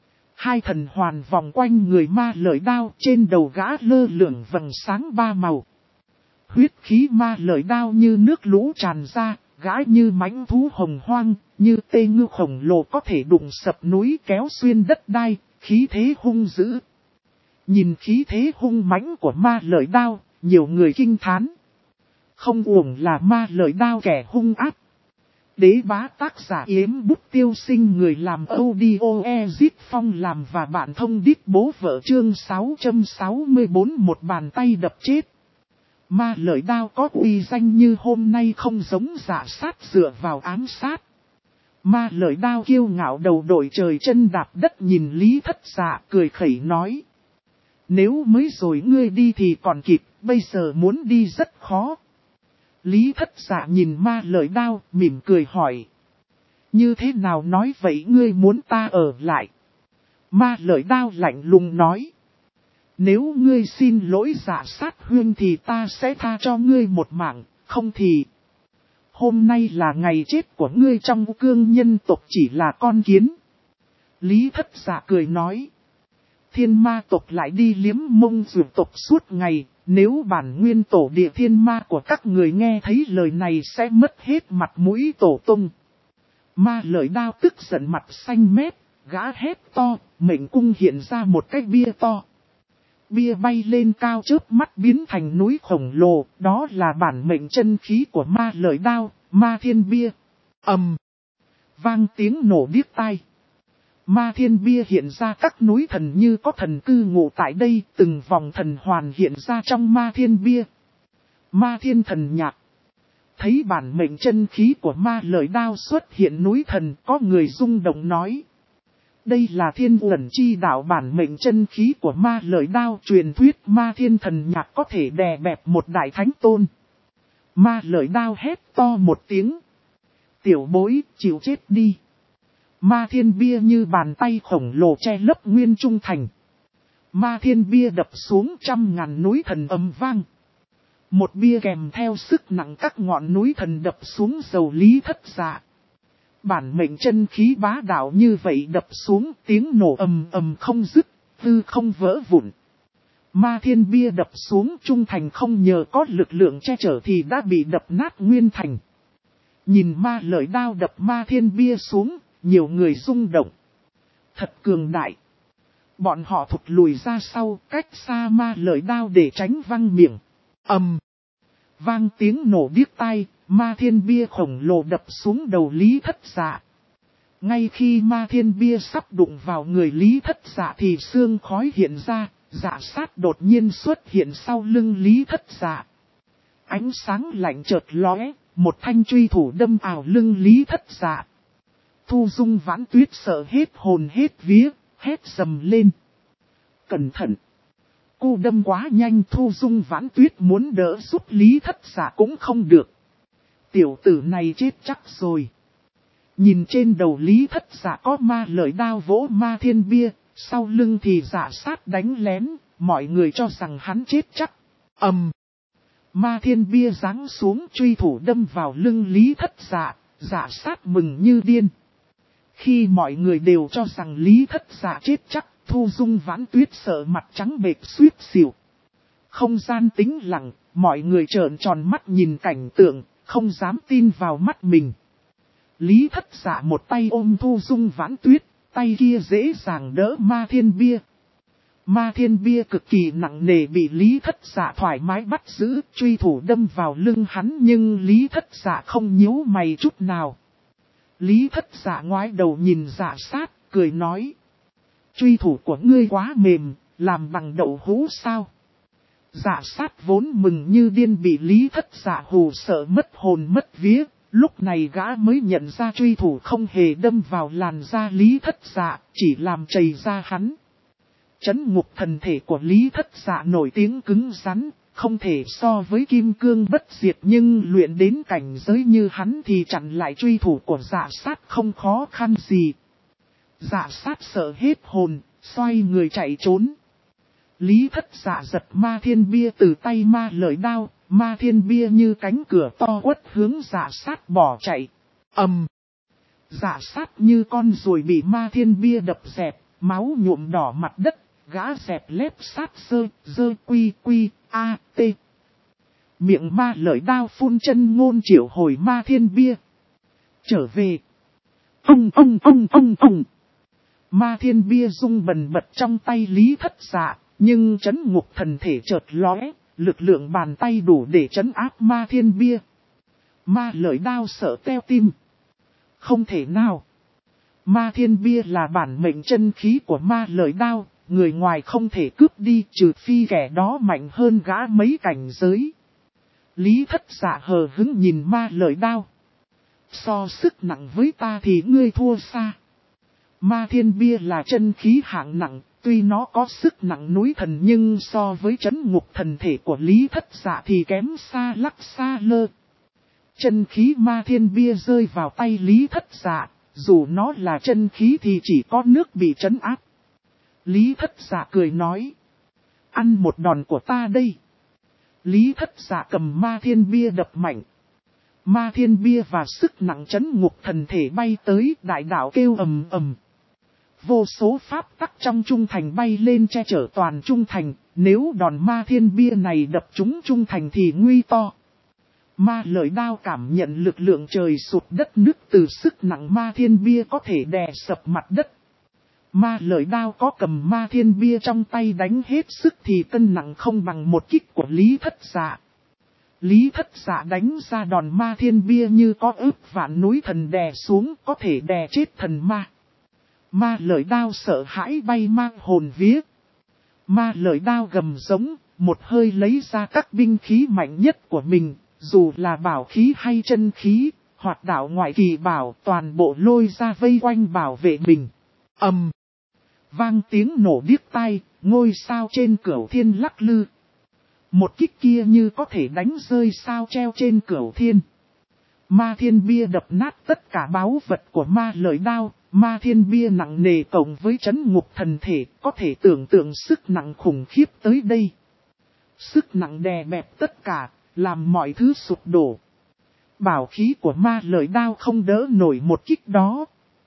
2 thần hoàn vòng quanh người Ma Lợi Đao, trên đầu gã lơ lửng vầng sáng 3 màu. Huyết khí Ma Lợi Đao như nước lũ tràn ra, gã như mãnh thú hồng hoang, như tê ngư khổng lồ có thể đụng sập núi kéo xuyên đất đai, khí thế hung dữ. Nhìn khí thế hung mãnh của Ma Lợi Đao, nhiều người kinh thán. Không uổng là Ma Lợi Đao kẻ hung ác. Đế bá tác giả Yếm Bút Tiêu Sinh, người làm audio Ezit Phong làm và bạn thông đít bố vợ, chương 664, một bàn tay đập chết. Ma Lợi Đao có uy danh như hôm nay không giống Dạ Sát dựa vào ám sát. Ma Lợi Đao kiêu ngạo đầu đội trời chân đạp đất nhìn Lý Thất Dạ cười khẩy nói. Nếu mới rồi ngươi đi thì còn kịp, bây giờ muốn đi rất khó. Lý Thất Dạ nhìn Ma Lợi Đao mỉm cười hỏi. Như thế nào nói vậy, ngươi muốn ta ở lại? Ma Lợi Đao lạnh lùng nói. Nếu ngươi xin lỗi Dạ Sát huynh thì ta sẽ tha cho ngươi một mạng, không thì... Hôm nay là ngày chết của ngươi trong cương nhân tộc chỉ là con kiến. Lý Thất Dạ cười nói. Thiên ma tộc lại đi liếm mông dược tộc suốt ngày, nếu bản nguyên tổ địa thiên ma của các người nghe thấy lời này sẽ mất hết mặt mũi tổ tung. Ma Lợi Đao tức giận mặt xanh mét, gã hét to, mệnh cung hiện ra một cái bia to. Bia bay lên cao chớp mắt biến thành núi khổng lồ, đó là bản mệnh chân khí của Ma Lợi Đao, Ma Thiên Bia. Vang tiếng nổ điếc tai. Ma Thiên Bia hiện ra các núi thần như có thần cư ngụ tại đây, từng vòng thần hoàn hiện ra trong Ma Thiên Bia. Ma Thiên Thần Nhạc. Thấy bản mệnh chân khí của Ma Lợi Đao xuất hiện núi thần, có người rung động nói. Đây là Thiên Uẩn Chi Đạo, bản mệnh chân khí của Ma Lợi Đao, truyền thuyết Ma Thiên Thần Nhạc có thể đè bẹp một đại thánh tôn. Ma Lợi Đao hét to một tiếng. Tiểu bối, chịu chết đi. Ma Thiên Bia như bàn tay khổng lồ che lấp nguyên trung thành. Ma Thiên Bia đập xuống trăm ngàn núi thần ầm vang. Một bia kèm theo sức nặng các ngọn núi thần đập xuống dầu Lý Thất Dạ. Bản mệnh chân khí bá đạo như vậy đập xuống, tiếng nổ ầm ầm không dứt, hư không vỡ vụn. Ma Thiên Bia đập xuống trung thành không nhờ có lực lượng che chở thì đã bị đập nát nguyên thành. Nhìn Ma Lợi Đao đập Ma Thiên Bia xuống, nhiều người rung động. Thật cường đại. Bọn họ thụt lùi ra sau, cách xa Ma Lợi Đao để tránh văng miệng. Vang tiếng nổ điếc tai, Ma Thiên Bia khổng lồ đập xuống đầu Lý Thất Dạ. Ngay khi Ma Thiên Bia sắp đụng vào người Lý Thất Dạ thì sương khói hiện ra, Dạ Sát đột nhiên xuất hiện sau lưng Lý Thất Dạ. Ánh sáng lạnh chợt lóe, một thanh truy thủ đâm ảo lưng Lý Thất Dạ. Thu Dung Vãn Tuyết sợ hết hồn hết vía, hét sầm lên. Cẩn thận! Cô đâm quá nhanh, Thu Dung Vãn Tuyết muốn đỡ giúp Lý Thất Dạ cũng không được. Tiểu tử này chết chắc rồi. Nhìn trên đầu Lý Thất Dạ có Ma Lợi Đao vỗ Ma Thiên Bia, sau lưng thì Dạ Sát đánh lén, mọi người cho rằng hắn chết chắc. Ma Thiên Bia giáng xuống truy thủ đâm vào lưng Lý Thất Dạ, Dạ Sát mừng như điên. Khi mọi người đều cho rằng Lý Thất Dạ chết chắc, Thu Dung Vãn Tuyết sợ mặt trắng bệch suýt xỉu. Không gian tĩnh lặng, mọi người trợn tròn mắt nhìn cảnh tượng, không dám tin vào mắt mình. Lý Thất Dạ một tay ôm Thu Dung Vãn Tuyết, tay kia dễ dàng đỡ Ma Thiên Bia. Ma Thiên Bia cực kỳ nặng nề bị Lý Thất Dạ thoải mái bắt giữ, truy thủ đâm vào lưng hắn nhưng Lý Thất Dạ không nhíu mày chút nào. Lý Thất Dạ ngoái đầu nhìn Dạ Sát, cười nói. Truy thủ của ngươi quá mềm, làm bằng đậu hũ sao? Dạ sát vốn mừng như điên bị Lý Thất Dạ hù sợ mất hồn mất vía, lúc này gã mới nhận ra truy thủ không hề đâm vào làn da Lý Thất Dạ, chỉ làm chảy ra hắn. Trấn ngục thần thể của Lý Thất Dạ nổi tiếng cứng rắn, không thể so với kim cương bất diệt, nhưng luyện đến cảnh giới như hắn thì chặn lại truy thủ của dạ sát không khó khăn gì. Dạ sát sợ hết hồn, xoay người chạy trốn. Lý Thất Dạ giật ma thiên bia từ tay ma lợi đao, ma thiên bia như cánh cửa to quất hướng dạ sát bỏ chạy. Dạ sát như con ruồi bị ma thiên bia đập dẹp, máu nhuộm đỏ mặt đất, gã dẹp lép sát dơ quy a t. Miệng ma lợi đao phun chân ngôn triệu hồi ma thiên bia. Trở về. Ông. Ma thiên bia rung bần bật trong tay Lý Thất Dạ, nhưng trấn ngục thần thể chợt lóe, lực lượng bàn tay đủ để trấn áp ma thiên bia. Ma lợi đao sợ teo tim. Không thể nào. Ma thiên bia là bản mệnh chân khí của ma lợi đao, người ngoài không thể cướp đi trừ phi kẻ đó mạnh hơn gã mấy cảnh giới. Lý Thất Dạ hờ hững nhìn ma lợi đao. So sức nặng với ta thì ngươi thua xa. Ma thiên bia là chân khí hạng nặng, tuy nó có sức nặng núi thần nhưng so với trấn ngục thần thể của Lý Thất Dạ thì kém xa lắc xa lơ. Chân khí ma thiên bia rơi vào tay Lý Thất Dạ, dù nó là chân khí thì chỉ có nước bị trấn áp. Lý Thất Dạ cười nói. Ăn một đòn của ta đây. Lý Thất Dạ cầm ma thiên bia đập mạnh. Ma thiên bia và sức nặng trấn ngục thần thể bay tới, đại đạo kêu ầm ầm. Vô số pháp tắc trong trung thành bay lên che chở toàn trung thành, nếu đòn ma thiên bia này đập trúng trung thành thì nguy to. Ma lợi đao cảm nhận lực lượng trời sụt đất nứt từ sức nặng ma thiên bia có thể đè sập mặt đất. Ma lợi đao có cầm ma thiên bia trong tay đánh hết sức thì cân nặng không bằng một kích của Lý Thất Dạ. Lý Thất Dạ đánh ra đòn ma thiên bia như có ức vạn núi thần đè xuống, có thể đè chết thần ma. Ma lợi đao sợ hãi bay mang hồn vía. Ma lợi đao gầm giống, một hơi lấy ra các binh khí mạnh nhất của mình, dù là bảo khí hay chân khí, hoặc đạo ngoại kỳ bảo, toàn bộ lôi ra vây quanh bảo vệ mình. Vang tiếng nổ điếc tai, ngôi sao trên cửu thiên lắc lư. Một kích kia như có thể đánh rơi sao treo trên cửu thiên. Ma thiên bia đập nát tất cả báu vật của ma lợi đao. Ma thiên bia nặng nề cộng với trấn ngục thần thể, có thể tưởng tượng sức nặng khủng khiếp tới đây. Sức nặng đè bẹp tất cả, làm mọi thứ sụp đổ. Bảo khí của ma lợi đao không đỡ nổi một kích đó.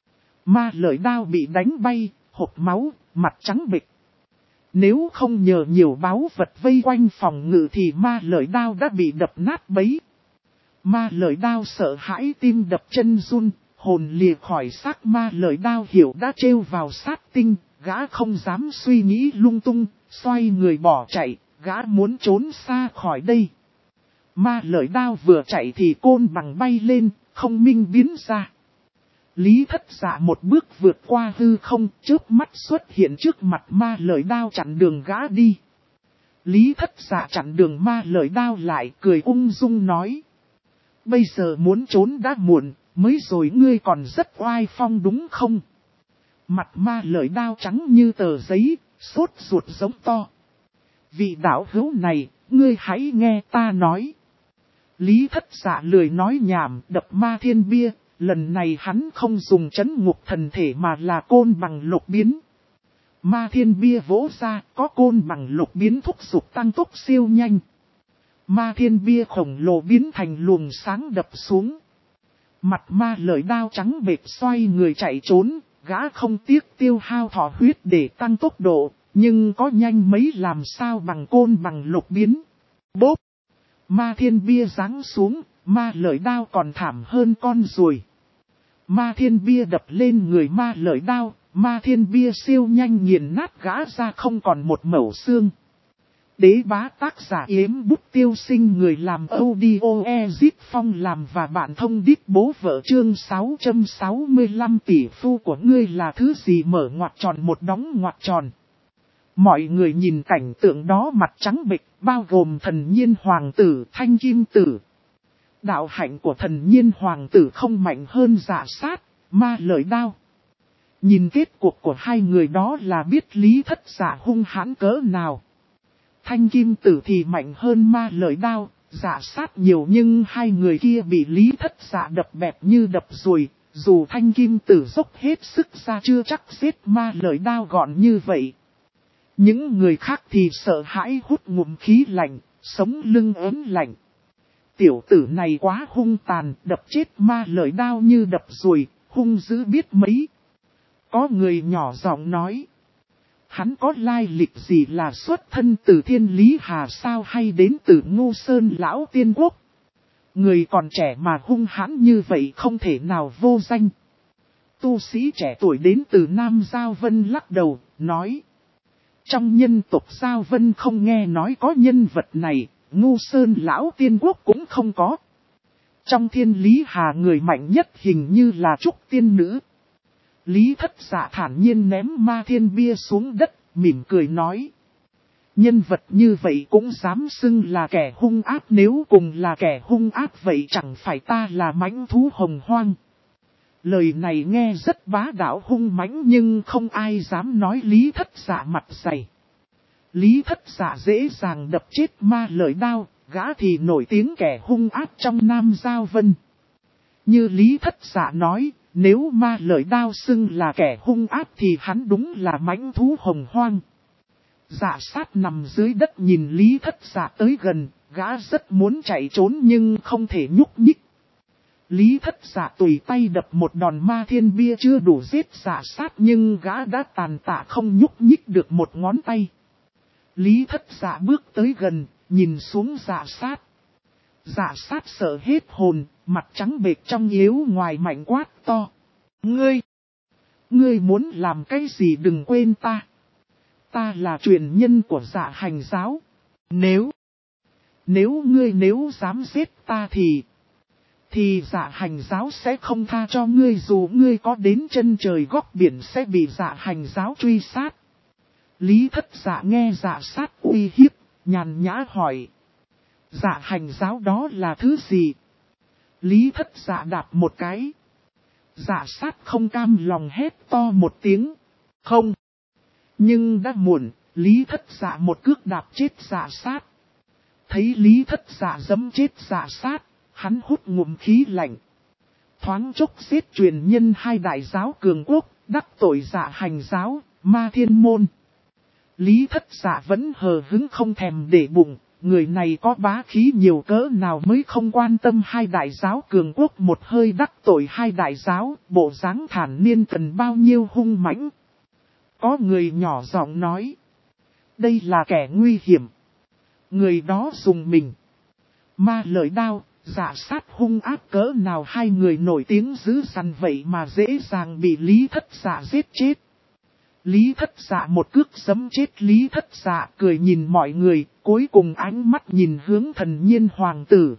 Ma lợi đao bị đánh bay, hộc máu, mặt trắng bệch. Nếu không nhờ nhiều báu vật vây quanh phòng ngự thì ma lợi đao đã bị đập nát bấy. Ma lợi đao sợ hãi tim đập chân run, hồn lìa khỏi xác ma lợi đao hiểu đã trêu vào sát tinh, gã không dám suy nghĩ lung tung, xoay người bỏ chạy, gã muốn trốn xa khỏi đây. Ma lợi đao vừa chạy thì côn bằng bay lên, không minh biến ra. Lý Thất Dạ một bước vượt qua hư không, chớp mắt xuất hiện trước mặt ma lợi đao chặn đường gã đi. Lý Thất Dạ chặn đường ma lợi đao lại, cười ung dung nói. Bây giờ muốn trốn đã muộn, mới rồi ngươi còn rất oai phong đúng không? Mặt ma lợi đao trắng như tờ giấy, sốt ruột giống to. Vị đạo hữu này, ngươi hãy nghe ta nói. Lý Thất Dạ lười nói nhảm, đập ma thiên bia, lần này hắn không dùng trấn ngục thần thể mà là côn bằng lục biến. Ma thiên bia vỗ ra, có côn bằng lục biến thúc giục tăng tốc siêu nhanh. Ma thiên bia khổng lồ biến thành luồng sáng đập xuống. Mặt ma lợi đao trắng bệch xoay người chạy trốn, gã không tiếc tiêu hao thọ huyết để tăng tốc độ, nhưng có nhanh mấy làm sao bằng côn bằng lục biến. Bốp! Ma thiên bia giáng xuống, ma lợi đao còn thảm hơn con ruồi. Ma thiên bia đập lên người ma lợi đao, ma thiên bia siêu nhanh nghiền nát gã ra không còn một mẩu xương. Đế bá tác giả Yếm Bút Tiêu Sinh, người làm audio Ezit Phong làm và bạn thông đít bố vợ. Chương 665 tỷ phu của ngươi là thứ gì? Mở ngoặc tròn một đóng ngoặc tròn. Mọi người nhìn cảnh tượng đó mặt trắng bệch, bao gồm thần nhiên hoàng tử, thanh kim tử. Đạo hạnh của thần nhiên hoàng tử không mạnh hơn Dạ Sát, Ma Lợi Đao. Nhìn kết cuộc của hai người đó là biết Lý Thất Dạ hung hãn cỡ nào. Thanh kim tử thì mạnh hơn Ma Lợi Đao, Dạ Sát nhiều, nhưng hai người kia bị Lý Thất Dạ đập bẹp như đập ruồi. Dù thanh kim tử dốc hết sức ra chưa chắc giết Ma Lợi Đao gọn như vậy. Những người khác thì sợ hãi hút ngụm khí lạnh, sống lưng ớn lạnh. Tiểu tử này quá hung tàn, đập chết Ma Lợi Đao như đập ruồi, hung dữ biết mấy. Có người nhỏ giọng nói. Hắn có lai lịch gì, là xuất thân từ Thiên Lý Hà sao hay đến từ Ngô Sơn Lão Tiên Quốc? Người còn trẻ mà hung hãn như vậy không thể nào vô danh. Tu sĩ trẻ tuổi đến từ Nam Giao Vân lắc đầu, nói. Trong nhân tộc Giao Vân không nghe nói có nhân vật này, Ngô Sơn Lão Tiên Quốc cũng không có. Trong Thiên Lý Hà người mạnh nhất hình như là Trúc Tiên Nữ. Lý Thất Dạ thản nhiên ném ma thiên bia xuống đất, mỉm cười nói. Nhân vật như vậy cũng dám xưng là kẻ hung ác, nếu cùng là kẻ hung ác vậy chẳng phải ta là mãnh thú hồng hoang. Lời này nghe rất bá đạo hung mãnh, nhưng không ai dám nói Lý Thất Dạ mặt dày. Lý Thất Dạ dễ dàng đập chết Ma Lợi Đao, gã thì nổi tiếng kẻ hung ác trong Nam Giao Vân. Như Lý Thất Dạ nói, nếu Ma Lợi Đao xưng là kẻ hung ác thì hắn đúng là mãnh thú hồng hoang. Dạ Sát nằm dưới đất nhìn Lý Thất Dạ tới gần, gã rất muốn chạy trốn nhưng không thể nhúc nhích. Lý Thất Dạ tùy tay đập một đòn ma thiên bia chưa đủ giết Dạ Sát, nhưng gã đã tàn tạ không nhúc nhích được một ngón tay. Lý Thất Dạ bước tới gần, nhìn xuống Dạ Sát. Dạ Sát sợ hết hồn, mặt trắng bệch trong yếu ngoài mạnh quát to. Ngươi muốn làm cái gì đừng quên ta. Ta là truyền nhân của Dạ Hành giáo. Nếu ngươi dám giết ta thì Dạ Hành giáo sẽ không tha cho ngươi, dù ngươi có đến chân trời góc biển sẽ bị Dạ Hành giáo truy sát. Lý Thất Dạ nghe Dạ Sát uy hiếp, nhàn nhã hỏi. Dạ Hành giáo đó là thứ gì? Lý Thất Dạ đạp một cái. Dạ Sát không cam lòng hét to một tiếng. Không. Nhưng đã muộn, Lý Thất Dạ một cước đạp chết Dạ Sát. Thấy Lý Thất Dạ giẫm chết Dạ Sát, hắn hút ngụm khí lạnh. Thoáng chốc giết truyền nhân hai đại giáo cường quốc, đắc tội Dạ Hành giáo, Ma Thiên môn. Lý Thất Dạ vẫn hờ hững không thèm để bụng, người này có bá khí nhiều cỡ nào mới không quan tâm hai đại giáo cường quốc một hơi đắc tội hai đại giáo, bộ dáng thản nhiên cần bao nhiêu hung mãnh. Có người nhỏ giọng nói, đây là kẻ nguy hiểm. Người đó dùng mình. Ma Lợi Đao, Dạ Sát hung ác cỡ nào, hai người nổi tiếng dữ dằn vậy mà dễ dàng bị Lý Thất Dạ giết chết. Lý Thất Dạ một cước giẫm chết Lý Thất Dạ, cười nhìn mọi người, cuối cùng ánh mắt nhìn hướng thần nhiên hoàng tử.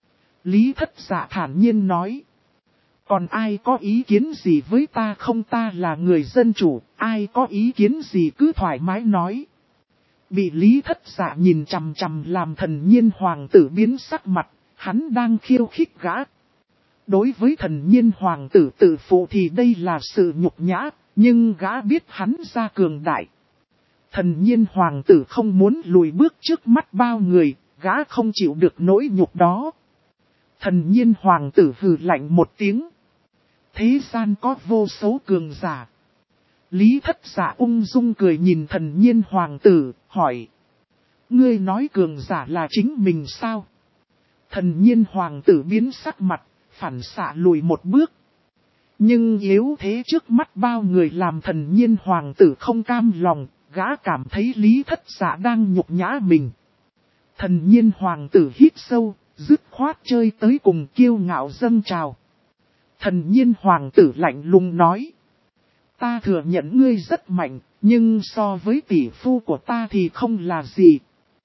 Lý Thất Dạ thản nhiên nói. Còn ai có ý kiến gì với ta không? Ta là người dân chủ, ai có ý kiến gì cứ thoải mái nói. Bị Lý Thất Dạ nhìn chằm chằm làm thần nhiên hoàng tử biến sắc mặt, hắn đang khiêu khích gã. Đối với thần nhiên hoàng tử tự phụ thì đây là sự nhục nhã, nhưng gã biết hắn ra cường đại. Thần nhiên hoàng tử không muốn lùi bước trước mắt bao người, gã không chịu được nỗi nhục đó. Thần nhiên hoàng tử hừ lạnh một tiếng. Thế gian có vô số cường giả. Lý Thất Dạ ung dung cười nhìn thần nhiên hoàng tử, hỏi. Ngươi nói cường giả là chính mình sao? Thần nhiên hoàng tử biến sắc mặt, phản xạ lùi một bước. Nhưng yếu thế trước mắt bao người làm thần nhiên hoàng tử không cam lòng, gã cảm thấy Lý Thất Dạ đang nhục nhã mình. Thần nhiên hoàng tử hít sâu, dứt khoát chơi tới cùng kiêu ngạo dâng trào. Thần nhiên hoàng tử lạnh lùng nói. Ta thừa nhận ngươi rất mạnh, nhưng so với tỷ phu của ta thì không là gì.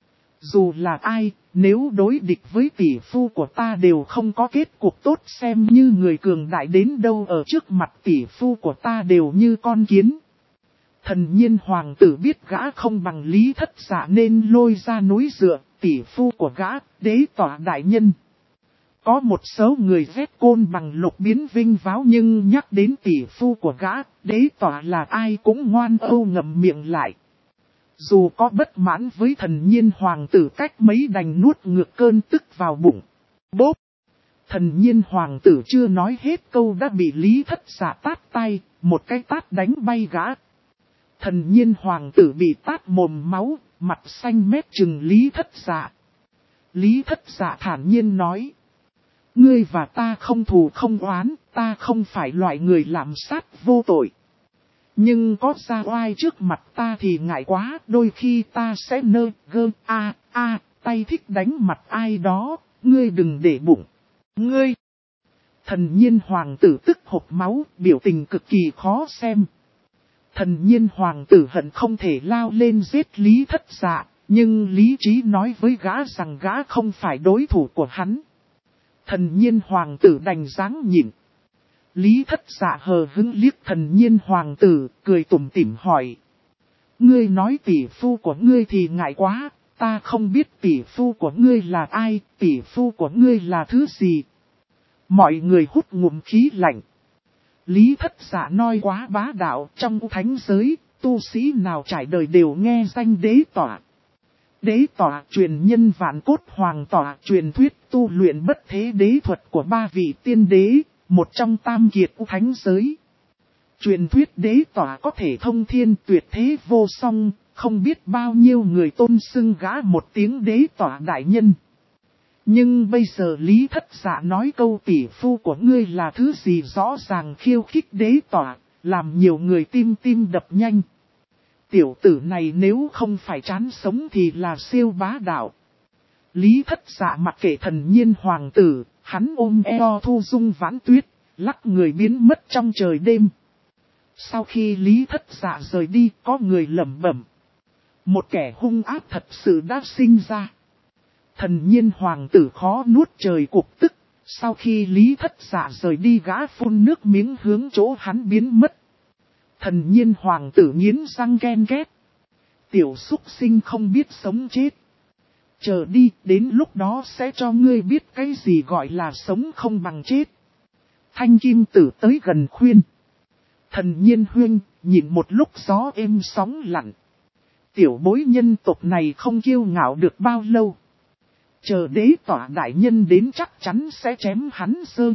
Dù là ai, nếu đối địch với tỷ phu của ta đều không có kết cục tốt, xem như người cường đại đến đâu ở trước mặt tỷ phu của ta đều như con kiến. Thần nhiên hoàng tử biết gã không bằng Lý Thất Dạ nên lôi ra núi dựa, tỷ phu của gã, đế tỏa đại nhân. Có một số người vét côn bằng lục biến vinh váo nhưng nhắc đến tỷ phu của gã, đế tỏa là ai cũng ngoan âu ngậm miệng lại. Dù có bất mãn với thần nhiên hoàng tử cách mấy đành nuốt ngược cơn tức vào bụng. Bốp! Thần nhiên hoàng tử chưa nói hết câu đã bị Lý Thất Dạ tát tay, một cái tát đánh bay gã. Thần nhiên hoàng tử bị tát mồm máu, mặt xanh mét trừng Lý Thất Dạ. Lý Thất Dạ thản nhiên nói. Ngươi và ta không thù không oán, ta không phải loại người làm sát vô tội. Nhưng có ra oai trước mặt ta thì ngại quá, đôi khi ta sẽ tay thích đánh mặt ai đó, ngươi đừng để bụng. Ngươi! Thần nhiên hoàng tử tức hộc máu, biểu tình cực kỳ khó xem. Thần nhiên hoàng tử hận không thể lao lên giết Lý Thất Dạ, nhưng lý trí nói với gã rằng gã không phải đối thủ của hắn. Thần nhiên hoàng tử đành dáng nhịn. Lý Thất Dạ hờ hững liếc thần nhiên hoàng tử, cười tủm tỉm hỏi. Ngươi nói tỷ phu của ngươi thì ngại quá, ta không biết tỷ phu của ngươi là ai, tỷ phu của ngươi là thứ gì. Mọi người hút ngụm khí lạnh. Lý Thất Dạ nói quá bá đạo, trong thánh giới, tu sĩ nào trải đời đều nghe danh đế tỏa. Đế tỏa truyền nhân vạn cốt hoàng tỏa truyền thuyết tu luyện bất thế đế thuật của ba vị tiên đế, một trong tam kiệt thánh giới. Truyền thuyết đế tỏa có thể thông thiên tuyệt thế vô song, không biết bao nhiêu người tôn xưng gã một tiếng đế tỏa đại nhân. Nhưng bây giờ Lý Thất Dạ nói câu tỷ phu của ngươi là thứ gì rõ ràng khiêu khích đế tỏa, làm nhiều người tim đập nhanh. Tiểu tử này nếu không phải chán sống thì là siêu bá đạo. Lý Thất Dạ mặc kệ thần nhiên hoàng tử, hắn ôm eo Thu Dung Vãn Tuyết, lắc người biến mất trong trời đêm. Sau khi Lý Thất Dạ rời đi, có người lẩm bẩm. Một kẻ hung ác thật sự đã sinh ra. Thần nhiên hoàng tử khó nuốt trời cục tức, sau khi Lý Thất Dạ rời đi gã phun nước miếng hướng chỗ hắn biến mất. Thần nhiên hoàng tử nghiến răng ghen ghét. Tiểu súc sinh không biết sống chết. Chờ đi, đến lúc đó sẽ cho ngươi biết cái gì gọi là sống không bằng chết. Thanh kim tử tới gần khuyên. Thần nhiên huynh, nhìn một lúc gió êm sóng lặng. Tiểu bối nhân tộc này không kiêu ngạo được bao lâu. Chờ đế tỏa đại nhân đến chắc chắn sẽ chém hắn sơ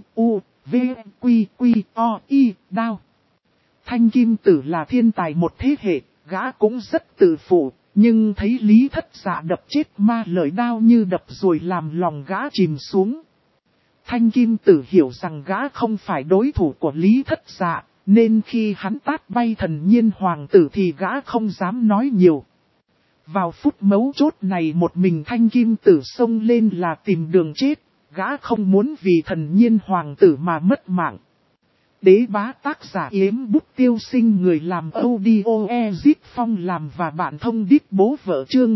đao. Thanh kim tử là thiên tài một thế hệ, gã cũng rất tự phụ, nhưng thấy Lý Thất Dạ đập chết ma lợi đao như đập rồi làm lòng gã chìm xuống. Thanh kim tử hiểu rằng gã không phải đối thủ của Lý Thất Dạ, nên khi hắn tát bay thần nhiên hoàng tử thì gã không dám nói nhiều. Vào phút mấu chốt này một mình thanh kim tử xông lên là tìm đường chết, gã không muốn vì thần nhiên hoàng tử mà mất mạng. Đế bá tác giả Yếm Bút Tiêu Sinh, người làm audio Ezit Phong làm và bạn thông đít bố vợ chương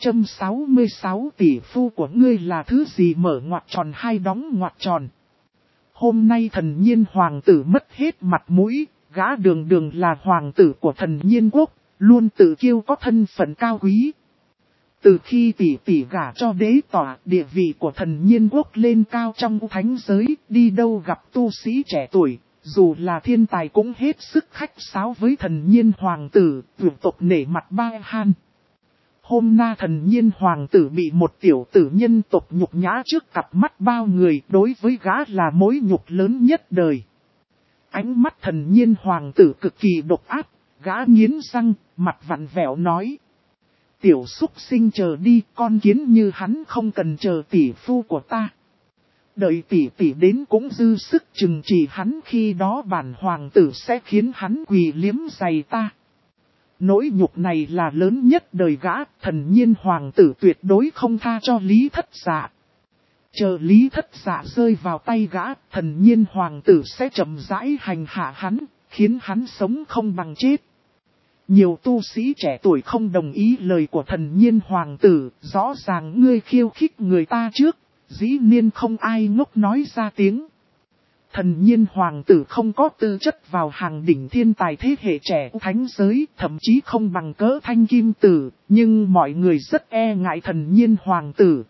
666 tỷ phu của ngươi là thứ gì mở ngoặc tròn hay đóng ngoặc tròn. Hôm nay thần nhiên hoàng tử mất hết mặt mũi, gã đường là hoàng tử của thần nhiên quốc, luôn tự kiêu có thân phận cao quý. Từ khi tỷ gả cho đế tỏa, địa vị của thần nhiên quốc lên cao trong thánh giới, đi đâu gặp tu sĩ trẻ tuổi. Dù là thiên tài cũng hết sức khách sáo với thần nhiên hoàng tử, vượt tộc nể mặt ba han. Hôm nay thần nhiên hoàng tử bị một tiểu tử nhân tộc nhục nhã trước cặp mắt bao người, đối với gã là mối nhục lớn nhất đời. Ánh mắt thần nhiên hoàng tử cực kỳ độc ác, gã nghiến răng, mặt vặn vẹo nói. Tiểu súc sinh chờ đi, con kiến như hắn không cần chờ tỷ phu của ta. Đợi tỷ đến cũng dư sức chừng chỉ hắn, khi đó bản hoàng tử sẽ khiến hắn quỳ liếm giày ta. Nỗi nhục này là lớn nhất đời gã, thần nhiên hoàng tử tuyệt đối không tha cho Lý Thất Dạ. Chờ Lý Thất Dạ rơi vào tay gã, thần nhiên hoàng tử sẽ chậm rãi hành hạ hắn, khiến hắn sống không bằng chết. Nhiều tu sĩ trẻ tuổi không đồng ý lời của thần nhiên hoàng tử, rõ ràng ngươi khiêu khích người ta trước. Dĩ nhiên không ai ngốc nói ra tiếng. Thần nhiên hoàng tử không có tư chất vào hàng đỉnh thiên tài thế hệ trẻ thánh giới, thậm chí không bằng cỡ Thanh Kim Tử, nhưng mọi người rất e ngại thần nhiên hoàng tử.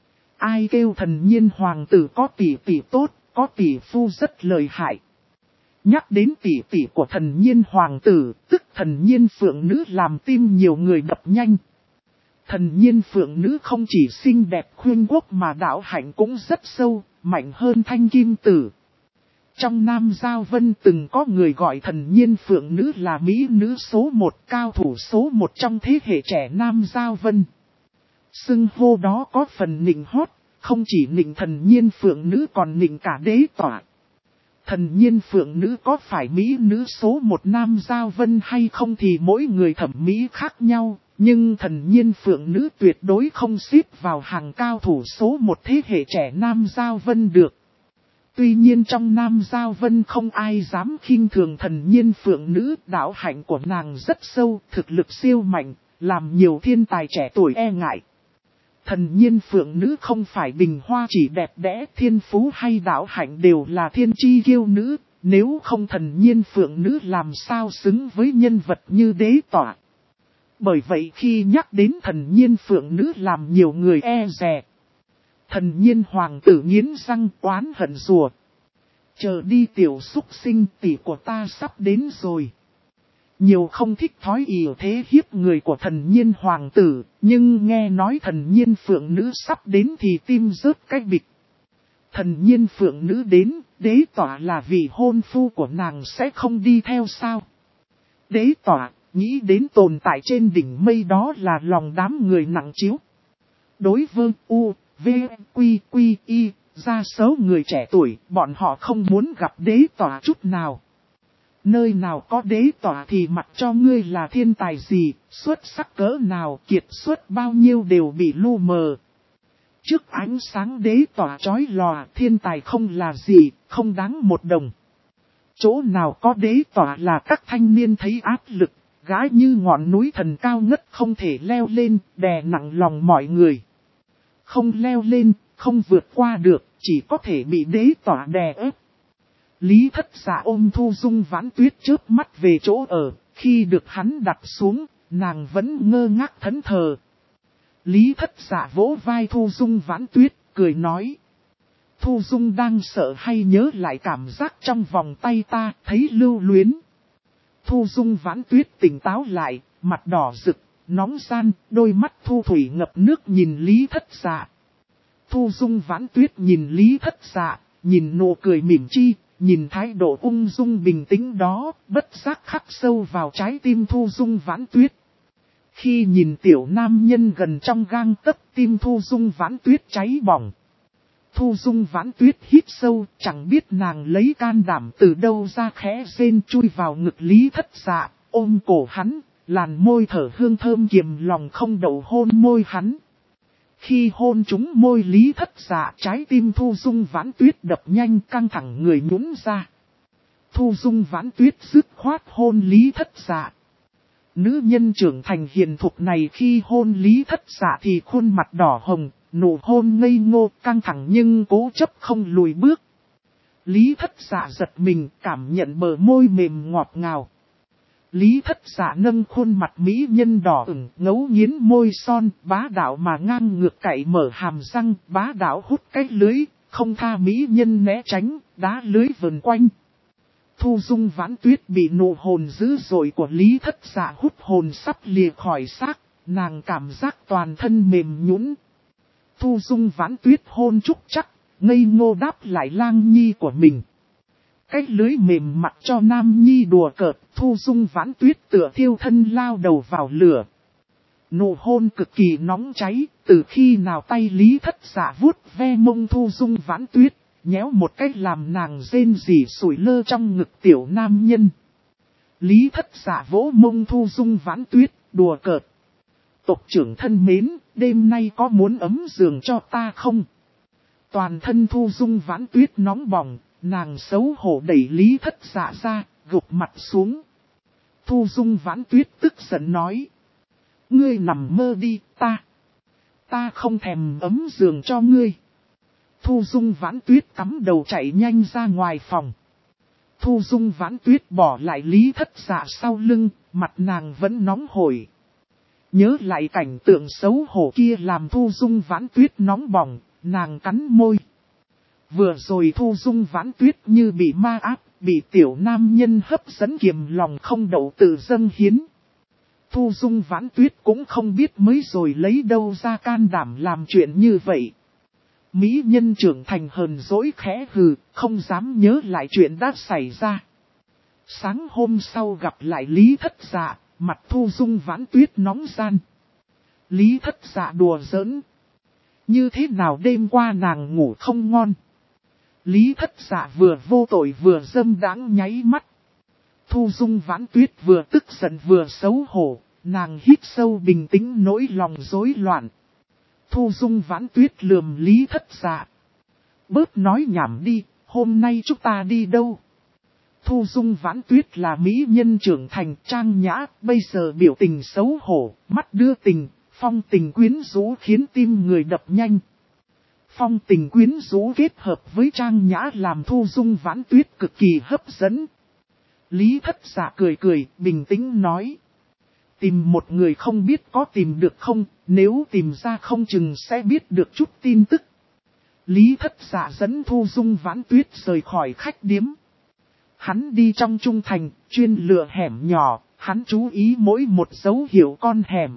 Ai kêu thần nhiên hoàng tử có tỷ tỷ tốt, có tỷ phu rất lợi hại. Nhắc đến tỷ tỷ của thần nhiên hoàng tử, tức thần nhiên phượng nữ làm tim nhiều người đập nhanh. Thần nhiên phượng nữ không chỉ xinh đẹp khuyên quốc mà đạo hạnh cũng rất sâu, mạnh hơn Thanh Kim Tử. Trong Nam Giao Vân từng có người gọi thần nhiên phượng nữ là mỹ nữ số 1, cao thủ số 1 trong thế hệ trẻ Nam Giao Vân. Xưng hô đó có phần nịnh hót, không chỉ nịnh thần nhiên phượng nữ còn nịnh cả đế tỏa. Thần nhiên phượng nữ có phải mỹ nữ số 1 Nam Giao Vân hay không thì mỗi người thẩm mỹ khác nhau, nhưng thần nhiên phượng nữ tuyệt đối không xếp vào hàng cao thủ số 1 thế hệ trẻ Nam Giao Vân được. Tuy nhiên trong Nam Giao Vân không ai dám khinh thường thần nhiên phượng nữ, đạo hạnh của nàng rất sâu, thực lực siêu mạnh, làm nhiều thiên tài trẻ tuổi e ngại. Thần nhiên phượng nữ không phải bình hoa chỉ đẹp đẽ, thiên phú hay đạo hạnh đều là thiên chi kiêu nữ, nếu không thần nhiên phượng nữ làm sao xứng với nhân vật như đế tỏa. Bởi vậy khi nhắc đến thần nhiên phượng nữ làm nhiều người e dè. Thần nhiên hoàng tử nghiến răng oán hận rùa. Chờ đi tiểu xúc sinh, tỷ của ta sắp đến rồi. Nhiều không thích thói ỉa thế hiếp người của thần nhiên hoàng tử, nhưng nghe nói thần nhiên phượng nữ sắp đến thì tim rớt cái bịch. Thần nhiên phượng nữ đến, đế tỏa là vì hôn phu của nàng sẽ không đi theo sao. Đế tỏa, nghĩ đến tồn tại trên đỉnh mây đó là lòng đám người nặng chiếu. Đối với U, V, Quy, Quy, Y, ra số người trẻ tuổi, bọn họ không muốn gặp đế tỏa chút nào. Nơi nào có đế tỏa thì mặc cho ngươi là thiên tài gì, xuất sắc cỡ nào, kiệt xuất bao nhiêu đều bị lu mờ. Trước ánh sáng đế tỏa chói lòa, thiên tài không là gì, không đáng một đồng. Chỗ nào có đế tỏa là các thanh niên thấy áp lực, gái như ngọn núi thần cao ngất không thể leo lên, đè nặng lòng mọi người. Không leo lên, không vượt qua được, chỉ có thể bị đế tỏa đè ép. Lý Thất Dạ ôm Thu Dung Vãn Tuyết chớp mắt về chỗ ở, khi được hắn đặt xuống, nàng vẫn ngơ ngác thẫn thờ. Lý Thất Dạ vỗ vai Thu Dung Vãn Tuyết, cười nói. Thu Dung đang sợ hay nhớ lại cảm giác trong vòng tay ta, thấy lưu luyến. Thu Dung Vãn Tuyết tỉnh táo lại, mặt đỏ rực, nóng gian, đôi mắt thu thủy ngập nước nhìn Lý Thất Dạ. Thu Dung Vãn Tuyết nhìn Lý Thất Dạ, nhìn nụ cười mỉm chi, nhìn thái độ ung dung bình tĩnh đó, bất giác khắc sâu vào trái tim Thu Dung Vãn Tuyết. Khi nhìn tiểu nam nhân gần trong gang tấc, tim Thu Dung Vãn Tuyết cháy bỏng. Thu Dung Vãn Tuyết hít sâu, chẳng biết nàng lấy can đảm từ đâu ra khẽ rên chui vào ngực Lý Thất Dạ, ôm cổ hắn, làn môi thở hương thơm kiềm lòng không đậu hôn môi hắn. Khi hôn trúng môi Lý Thất Dạ, trái tim Thu Dung Vãn Tuyết đập nhanh căng thẳng người nhũn ra. Thu Dung Vãn Tuyết dứt khoát hôn Lý Thất Dạ. Nữ nhân trưởng thành hiền thục này khi hôn Lý Thất Dạ thì khuôn mặt đỏ hồng, nụ hôn ngây ngô căng thẳng nhưng cố chấp không lùi bước. Lý Thất Dạ giật mình cảm nhận bờ môi mềm ngọt ngào. Lý Thất Dạ nâng khuôn mặt mỹ nhân đỏ ửng, ngấu nghiến môi son, bá đạo mà ngang ngược cậy mở hàm răng, bá đạo hút cái lưới, không tha mỹ nhân né tránh, đá lưới vần quanh. Thu Dung Vãn Tuyết bị nụ hồn dữ dội của Lý Thất Dạ hút hồn sắp lìa khỏi xác, nàng cảm giác toàn thân mềm nhũn. Thu Dung Vãn Tuyết hôn trúc chắc, ngây ngô đáp lại lang nhi của mình. Cái lưới mềm mặt cho nam nhi đùa cợt, Thu Dung Vãn Tuyết tựa thiêu thân lao đầu vào lửa. Nụ hôn cực kỳ nóng cháy, từ khi nào tay Lý Thất Dạ vuốt ve mông Thu Dung Vãn Tuyết, nhéo một cách làm nàng rên rỉ sủi lơ trong ngực tiểu nam nhân. Lý Thất Dạ vỗ mông Thu Dung Vãn Tuyết, đùa cợt. Tộc trưởng thân mến, đêm nay có muốn ấm giường cho ta không? Toàn thân Thu Dung Vãn Tuyết nóng bỏng, nàng xấu hổ đẩy Lý Thất Dạ ra, gục mặt xuống. Thu Dung Vãn Tuyết tức giận nói. Ngươi nằm mơ đi, ta không thèm ấm giường cho ngươi. Thu Dung Vãn Tuyết cắm đầu chạy nhanh ra ngoài phòng. Thu Dung Vãn Tuyết bỏ lại Lý Thất Dạ sau lưng, mặt nàng vẫn nóng hổi. Nhớ lại cảnh tượng xấu hổ kia làm Thu Dung Vãn Tuyết nóng bỏng, nàng cắn môi. Vừa rồi Thu Dung Vãn Tuyết như bị ma áp, bị tiểu nam nhân hấp dẫn kiềm lòng không đậu tự dâng hiến. Thu Dung Vãn Tuyết cũng không biết mới rồi lấy đâu ra can đảm làm chuyện như vậy. Mỹ nhân trưởng thành hờn dỗi khẽ hừ, không dám nhớ lại chuyện đã xảy ra. Sáng hôm sau gặp lại Lý Thất Dạ, mặt Thu Dung Vãn Tuyết nóng gian. Lý Thất Dạ đùa giỡn. Như thế nào đêm qua nàng ngủ không ngon. Lý Thất Dạ vừa vô tội vừa dâm đãng nháy mắt. Thu Dung Vãn Tuyết vừa tức giận vừa xấu hổ, nàng hít sâu bình tĩnh nỗi lòng rối loạn. Thu Dung Vãn Tuyết lườm Lý Thất Dạ. Bớt nói nhảm đi, hôm nay chúng ta đi đâu? Thu Dung Vãn Tuyết là mỹ nhân trưởng thành trang nhã, bây giờ biểu tình xấu hổ, mắt đưa tình, phong tình quyến rũ khiến tim người đập nhanh. Phong tình quyến rũ kết hợp với trang nhã làm Thu Dung Vãn Tuyết cực kỳ hấp dẫn. Lý Thất Dạ cười cười, bình tĩnh nói. Tìm một người không biết có tìm được không, nếu tìm ra không chừng sẽ biết được chút tin tức. Lý Thất Dạ dẫn Thu Dung Vãn Tuyết rời khỏi khách điếm. Hắn đi trong trung thành, chuyên lựa hẻm nhỏ, hắn chú ý mỗi một dấu hiệu con hẻm.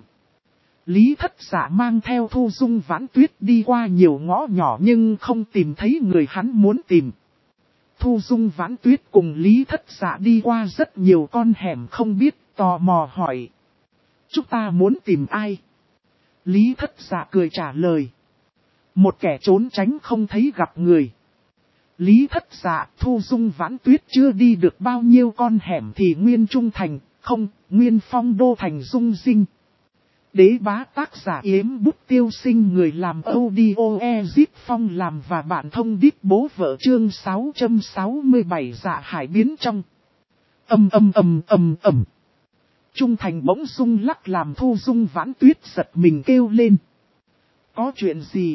Lý Thất Dạ mang theo Thu Dung Vãn Tuyết đi qua nhiều ngõ nhỏ nhưng không tìm thấy người hắn muốn tìm. Thu Dung Vãn Tuyết cùng Lý Thất Dạ đi qua rất nhiều con hẻm không biết, tò mò hỏi. Chúng ta muốn tìm ai? Lý Thất Dạ cười trả lời. Một kẻ trốn tránh không thấy gặp người. Lý Thất Dạ, Thu Dung Vãn Tuyết chưa đi được bao nhiêu con hẻm thì Nguyên Trung Thành, không, Nguyên Phong Đô Thành rung rinh. Đế bá tác giả Yếm Bút Tiêu Sinh, người làm audio Ezip Phong làm và bạn thông đít bố vợ chương 667 Dạ Hải biến trong. Trung Thành bỗng rung lắc làm Thu Dung Vãn Tuyết giật mình kêu lên. Có chuyện gì?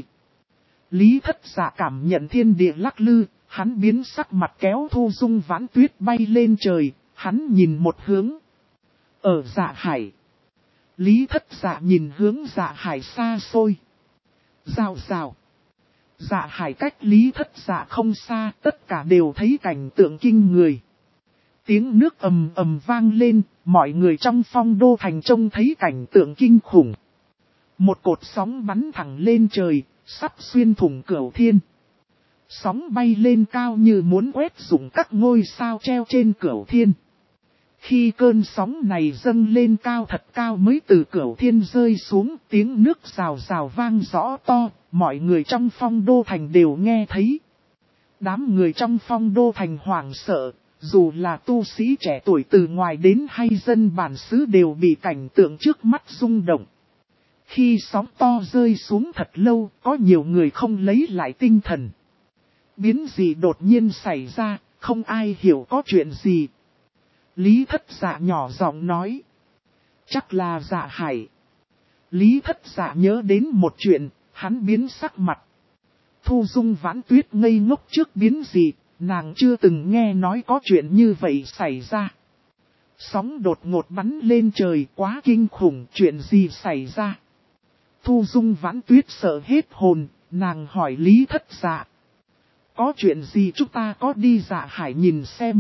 Lý Thất Dạ cảm nhận thiên địa lắc lư, hắn biến sắc mặt kéo Thu Dung Vãn Tuyết bay lên trời, hắn nhìn một hướng. Ở Dạ Hải. Lý Thất Dạ nhìn hướng Dạ Hải xa xôi. Rào rào. Dạ Hải cách Lý Thất Dạ không xa, tất cả đều thấy cảnh tượng kinh người. Tiếng nước ầm ầm vang lên, mọi người trong Phong Đô Thành trông thấy cảnh tượng kinh khủng. Một cột sóng bắn thẳng lên trời, sắp xuyên thủng cửu thiên. Sóng bay lên cao như muốn quét rụng các ngôi sao treo trên cửu thiên. Khi cơn sóng này dâng lên cao thật cao mới từ cửu thiên rơi xuống, tiếng nước rào rào vang rõ to, mọi người trong Phong Đô Thành đều nghe thấy. Đám người trong Phong Đô Thành hoảng sợ, dù là tu sĩ trẻ tuổi từ ngoài đến hay dân bản xứ đều bị cảnh tượng trước mắt rung động. Khi sóng to rơi xuống thật lâu, có nhiều người không lấy lại tinh thần. Biến gì đột nhiên xảy ra, không ai hiểu có chuyện gì. Lý Thất Dạ nhỏ giọng nói. Chắc là Dạ Hải. Lý Thất Dạ nhớ đến một chuyện, hắn biến sắc mặt. Thu Dung Vãn Tuyết ngây ngốc trước biến gì, nàng chưa từng nghe nói có chuyện như vậy xảy ra. Sóng đột ngột bắn lên trời quá kinh khủng, chuyện gì xảy ra. Thu Dung Vãn Tuyết sợ hết hồn, nàng hỏi Lý Thất Dạ. Có chuyện gì chúng ta có đi Dạ Hải nhìn xem.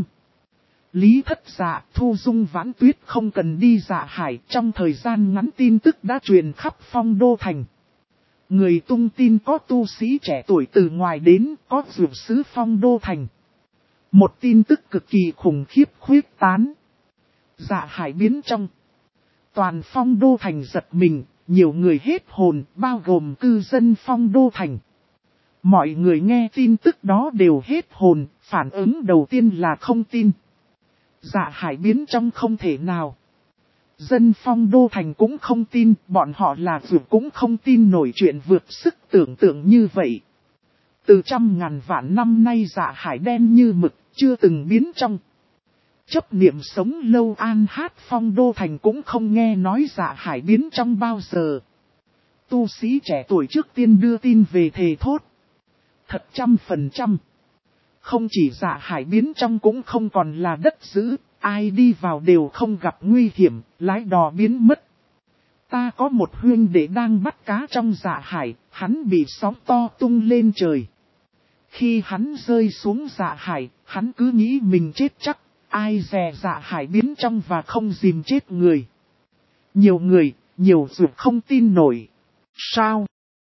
Lý Thất Dạ, Thu Dung Vãn Tuyết không cần đi Dạ Hải, trong thời gian ngắn tin tức đã truyền khắp Phong Đô Thành. Người tung tin có tu sĩ trẻ tuổi từ ngoài đến, có dược sứ Phong Đô Thành. Một tin tức cực kỳ khủng khiếp khuyết tán. Dạ Hải biến trong. Toàn Phong Đô Thành giật mình, nhiều người hết hồn, bao gồm cư dân Phong Đô Thành. Mọi người nghe tin tức đó đều hết hồn, phản ứng đầu tiên là không tin. Dạ Hải biến trong không thể nào. Dân Phong Đô Thành cũng không tin, bọn họ là vượt cũng không tin nổi chuyện vượt sức tưởng tượng như vậy. Từ trăm ngàn vạn năm nay Dạ Hải đen như mực, chưa từng biến trong. Chấp niệm sống lâu an hát Phong Đô Thành cũng không nghe nói Dạ Hải biến trong bao giờ. Tu sĩ trẻ tuổi trước tiên đưa tin về thề thốt. Thật 100%. Không chỉ Dạ Hải biến trong cũng không còn là đất giữ, ai đi vào đều không gặp nguy hiểm, lái đò biến mất. Ta có một huynh đệ đang bắt cá trong Dạ Hải, hắn bị sóng to tung lên trời. Khi hắn rơi xuống Dạ Hải, hắn cứ nghĩ mình chết chắc, ai dè Dạ Hải biến trong và không dìm chết người. Nhiều người, nhiều dù không tin nổi. Sao?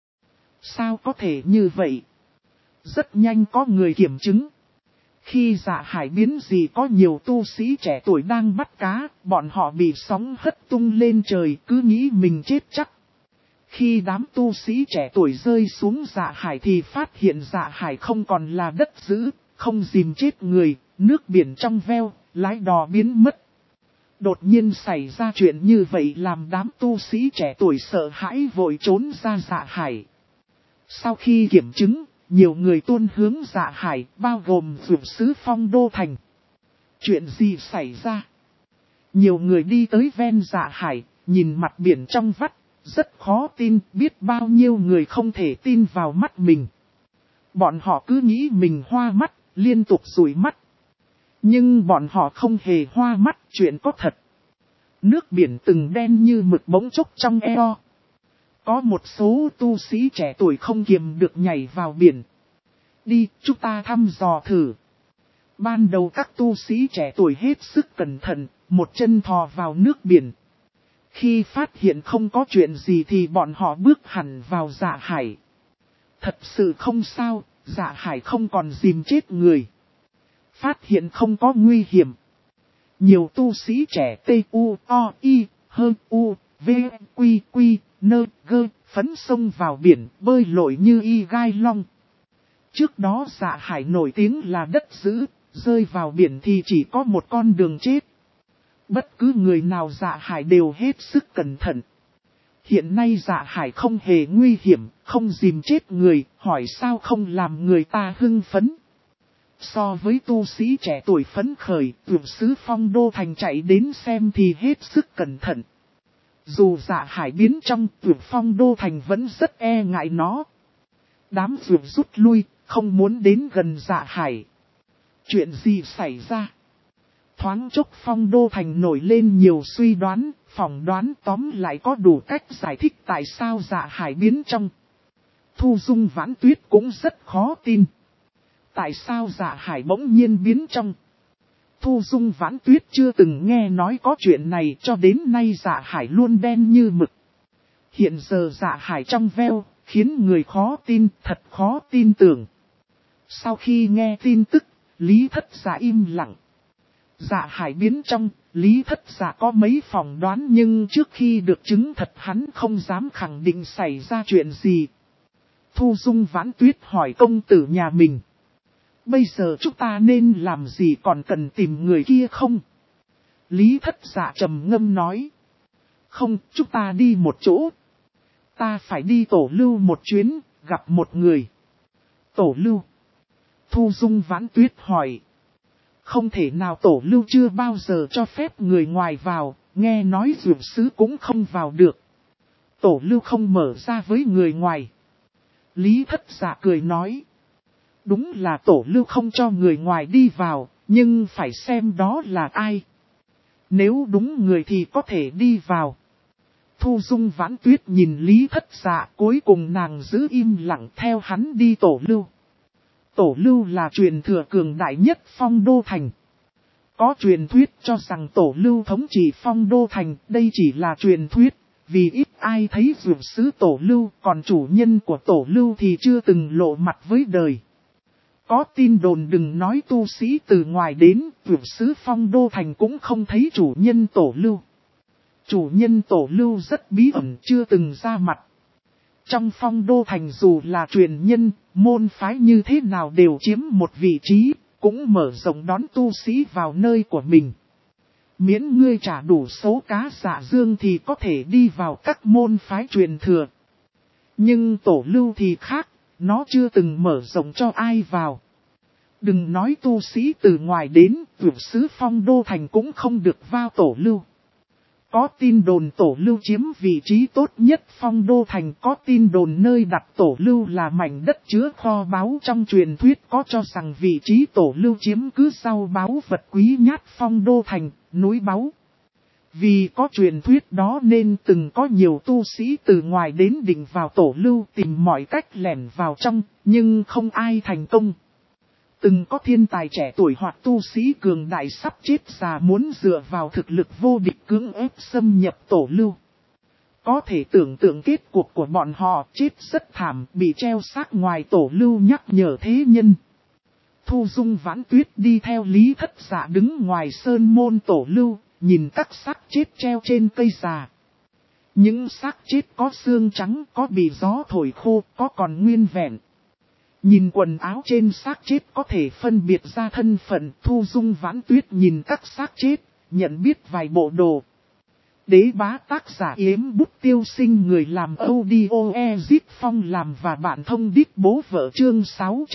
Sao có thể như vậy? Rất nhanh có người kiểm chứng. Khi Dạ Hải biến gì có nhiều tu sĩ trẻ tuổi đang bắt cá, bọn họ bị sóng hất tung lên trời cứ nghĩ mình chết chắc. Khi đám tu sĩ trẻ tuổi rơi xuống Dạ Hải thì phát hiện Dạ Hải không còn là đất giữ, không dìm chết người, nước biển trong veo, lái đò biến mất. Đột nhiên xảy ra chuyện như vậy làm đám tu sĩ trẻ tuổi sợ hãi vội trốn ra Dạ Hải. Sau khi kiểm chứng, nhiều người tuôn hướng Dạ Hải, bao gồm vượt sứ Phong Đô Thành. Chuyện gì xảy ra? Nhiều người đi tới ven Dạ Hải, nhìn mặt biển trong vắt, rất khó tin, biết bao nhiêu người không thể tin vào mắt mình. Bọn họ cứ nghĩ mình hoa mắt, liên tục dụi mắt. Nhưng bọn họ không hề hoa mắt, chuyện có thật. Nước biển từng đen như mực bỗng chốc trong eo. Có một số tu sĩ trẻ tuổi không kiềm được nhảy vào biển. Đi, chúng ta thăm dò thử. Ban đầu các tu sĩ trẻ tuổi hết sức cẩn thận, một chân thò vào nước biển. Khi phát hiện không có chuyện gì thì bọn họ bước hẳn vào Dạ Hải. Thật sự không sao, Dạ Hải không còn dìm chết người. Phát hiện không có nguy hiểm. Nhiều tu sĩ trẻ T-U-O-I, H-U, V-Quy-Quy, N-G, phấn sông vào biển, bơi lội như y gai long. Trước đó Dạ Hải nổi tiếng là đất giữ, rơi vào biển thì chỉ có một con đường chết. Bất cứ người nào Dạ Hải đều hết sức cẩn thận. Hiện nay Dạ Hải không hề nguy hiểm, không dìm chết người, hỏi sao không làm người ta hưng phấn. So với tu sĩ trẻ tuổi phấn khởi, vượt sứ Phong Đô Thành chạy đến xem thì hết sức cẩn thận. Dù Dạ Hải biến trong, vượt Phong Đô Thành vẫn rất e ngại nó. Đám vượt rút lui, không muốn đến gần Dạ Hải. Chuyện gì xảy ra? Thoáng chốc Phong Đô Thành nổi lên nhiều suy đoán, phỏng đoán tóm lại có đủ cách giải thích tại sao Dạ Hải biến trong. Thu Dung Vãn Tuyết cũng rất khó tin. Tại sao Dạ Hải bỗng nhiên biến trong? Thu Dung Vãn Tuyết chưa từng nghe nói có chuyện này cho đến nay Dạ Hải luôn đen như mực. Hiện giờ Dạ Hải trong veo, khiến người khó tin, thật khó tin tưởng. Sau khi nghe tin tức, Lý Thất Dạ im lặng. Dạ Hải biến trong, Lý Thất Dạ có mấy phỏng đoán nhưng trước khi được chứng thật hắn không dám khẳng định xảy ra chuyện gì. Thu Dung Vãn Tuyết hỏi công tử nhà mình. Bây giờ chúng ta nên làm gì, còn cần tìm người kia không? Lý Thất Dạ trầm ngâm nói. Không, chúng ta đi một chỗ. Ta phải đi Tổ Lưu một chuyến, gặp một người. Tổ Lưu? Thu Dung Vãn Tuyết hỏi. Không thể nào, Tổ Lưu chưa bao giờ cho phép người ngoài vào, nghe nói dược sứ cũng không vào được. Tổ Lưu không mở ra với người ngoài. Lý Thất Dạ cười nói. Đúng là Tổ Lưu không cho người ngoài đi vào, nhưng phải xem đó là ai. Nếu đúng người thì có thể đi vào. Thu Dung Vãn Tuyết nhìn Lý Thất Dạ, cuối cùng nàng giữ im lặng theo hắn đi Tổ Lưu. Tổ Lưu là truyền thừa cường đại nhất Phong Đô Thành. Có truyền thuyết cho rằng Tổ Lưu thống trị Phong Đô Thành, đây chỉ là truyền thuyết, vì ít ai thấy vượt sứ Tổ Lưu, còn chủ nhân của Tổ Lưu thì chưa từng lộ mặt với đời. Có tin đồn đừng nói tu sĩ từ ngoài đến, vượt sứ Phong Đô Thành cũng không thấy chủ nhân Tổ Lưu. Chủ nhân Tổ Lưu rất bí ẩn, chưa từng ra mặt. Trong Phong Đô Thành dù là truyền nhân, môn phái như thế nào đều chiếm một vị trí, cũng mở rộng đón tu sĩ vào nơi của mình. Miễn ngươi trả đủ số cá Dạ Dương thì có thể đi vào các môn phái truyền thừa. Nhưng Tổ Lưu thì khác, nó chưa từng mở rộng cho ai vào. Đừng nói tu sĩ từ ngoài đến, vượt sứ Phong Đô Thành cũng không được vào Tổ Lưu. Có tin đồn tổ lưu chiếm vị trí tốt nhất Phong Đô Thành, có tin đồn nơi đặt tổ lưu là mảnh đất chứa kho báu, trong truyền thuyết có cho rằng vị trí tổ lưu chiếm cứ sau báu vật quý nhát Phong Đô Thành, núi báu. Vì có truyền thuyết đó nên từng có nhiều tu sĩ từ ngoài đến định vào tổ lưu tìm mọi cách lẻn vào trong, nhưng không ai thành công. Từng có thiên tài trẻ tuổi hoặc tu sĩ cường đại sắp chết già muốn dựa vào thực lực vô địch cưỡng ép xâm nhập tổ lưu. Có thể tưởng tượng kết cuộc của bọn họ chết rất thảm, bị treo xác ngoài tổ lưu nhắc nhở thế nhân. Thu Dung Vãn Tuyết đi theo Lý Thất Dạ đứng ngoài sơn môn tổ lưu, nhìn các xác chết treo trên cây già. Những xác chết có xương trắng, có bị gió thổi khô, có còn nguyên vẹn. Nhìn quần áo trên xác chết có thể phân biệt ra thân phận. Thu Dung Vãn Tuyết nhìn các xác chết, nhận biết vài bộ đồ. Đế Bá tác giả Yếm Bút Tiêu Sinh, người làm audio Ezit Phong làm và bạn thông đít bố vợ, chương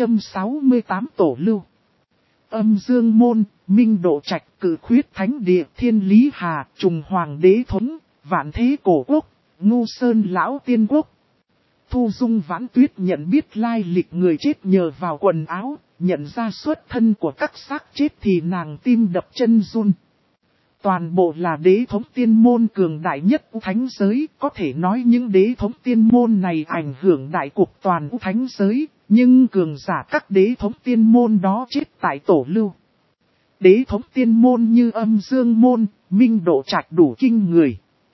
668 tổ lưu. Âm Dương Môn, Minh Độ Trạch, Cử Khuyết Thánh Địa, Thiên Lý Hà, Trùng Hoàng Đế Thống, Vạn Thế Cổ Quốc, Ngu Sơn Lão Tiên Quốc. Thu Dung Vãn Tuyết nhận biết lai lịch người chết nhờ vào quần áo, nhận ra xuất thân của các xác chết thì nàng tim đập chân run. Toàn bộ là đế thống tiên môn cường đại nhất thánh giới, có thể nói những đế thống tiên môn này ảnh hưởng đại cục toàn thánh giới, nhưng cường giả các đế thống tiên môn đó chết tại tổ lưu. Đế thống tiên môn như Âm Dương Môn, Minh Độ Trạch đủ kinh người.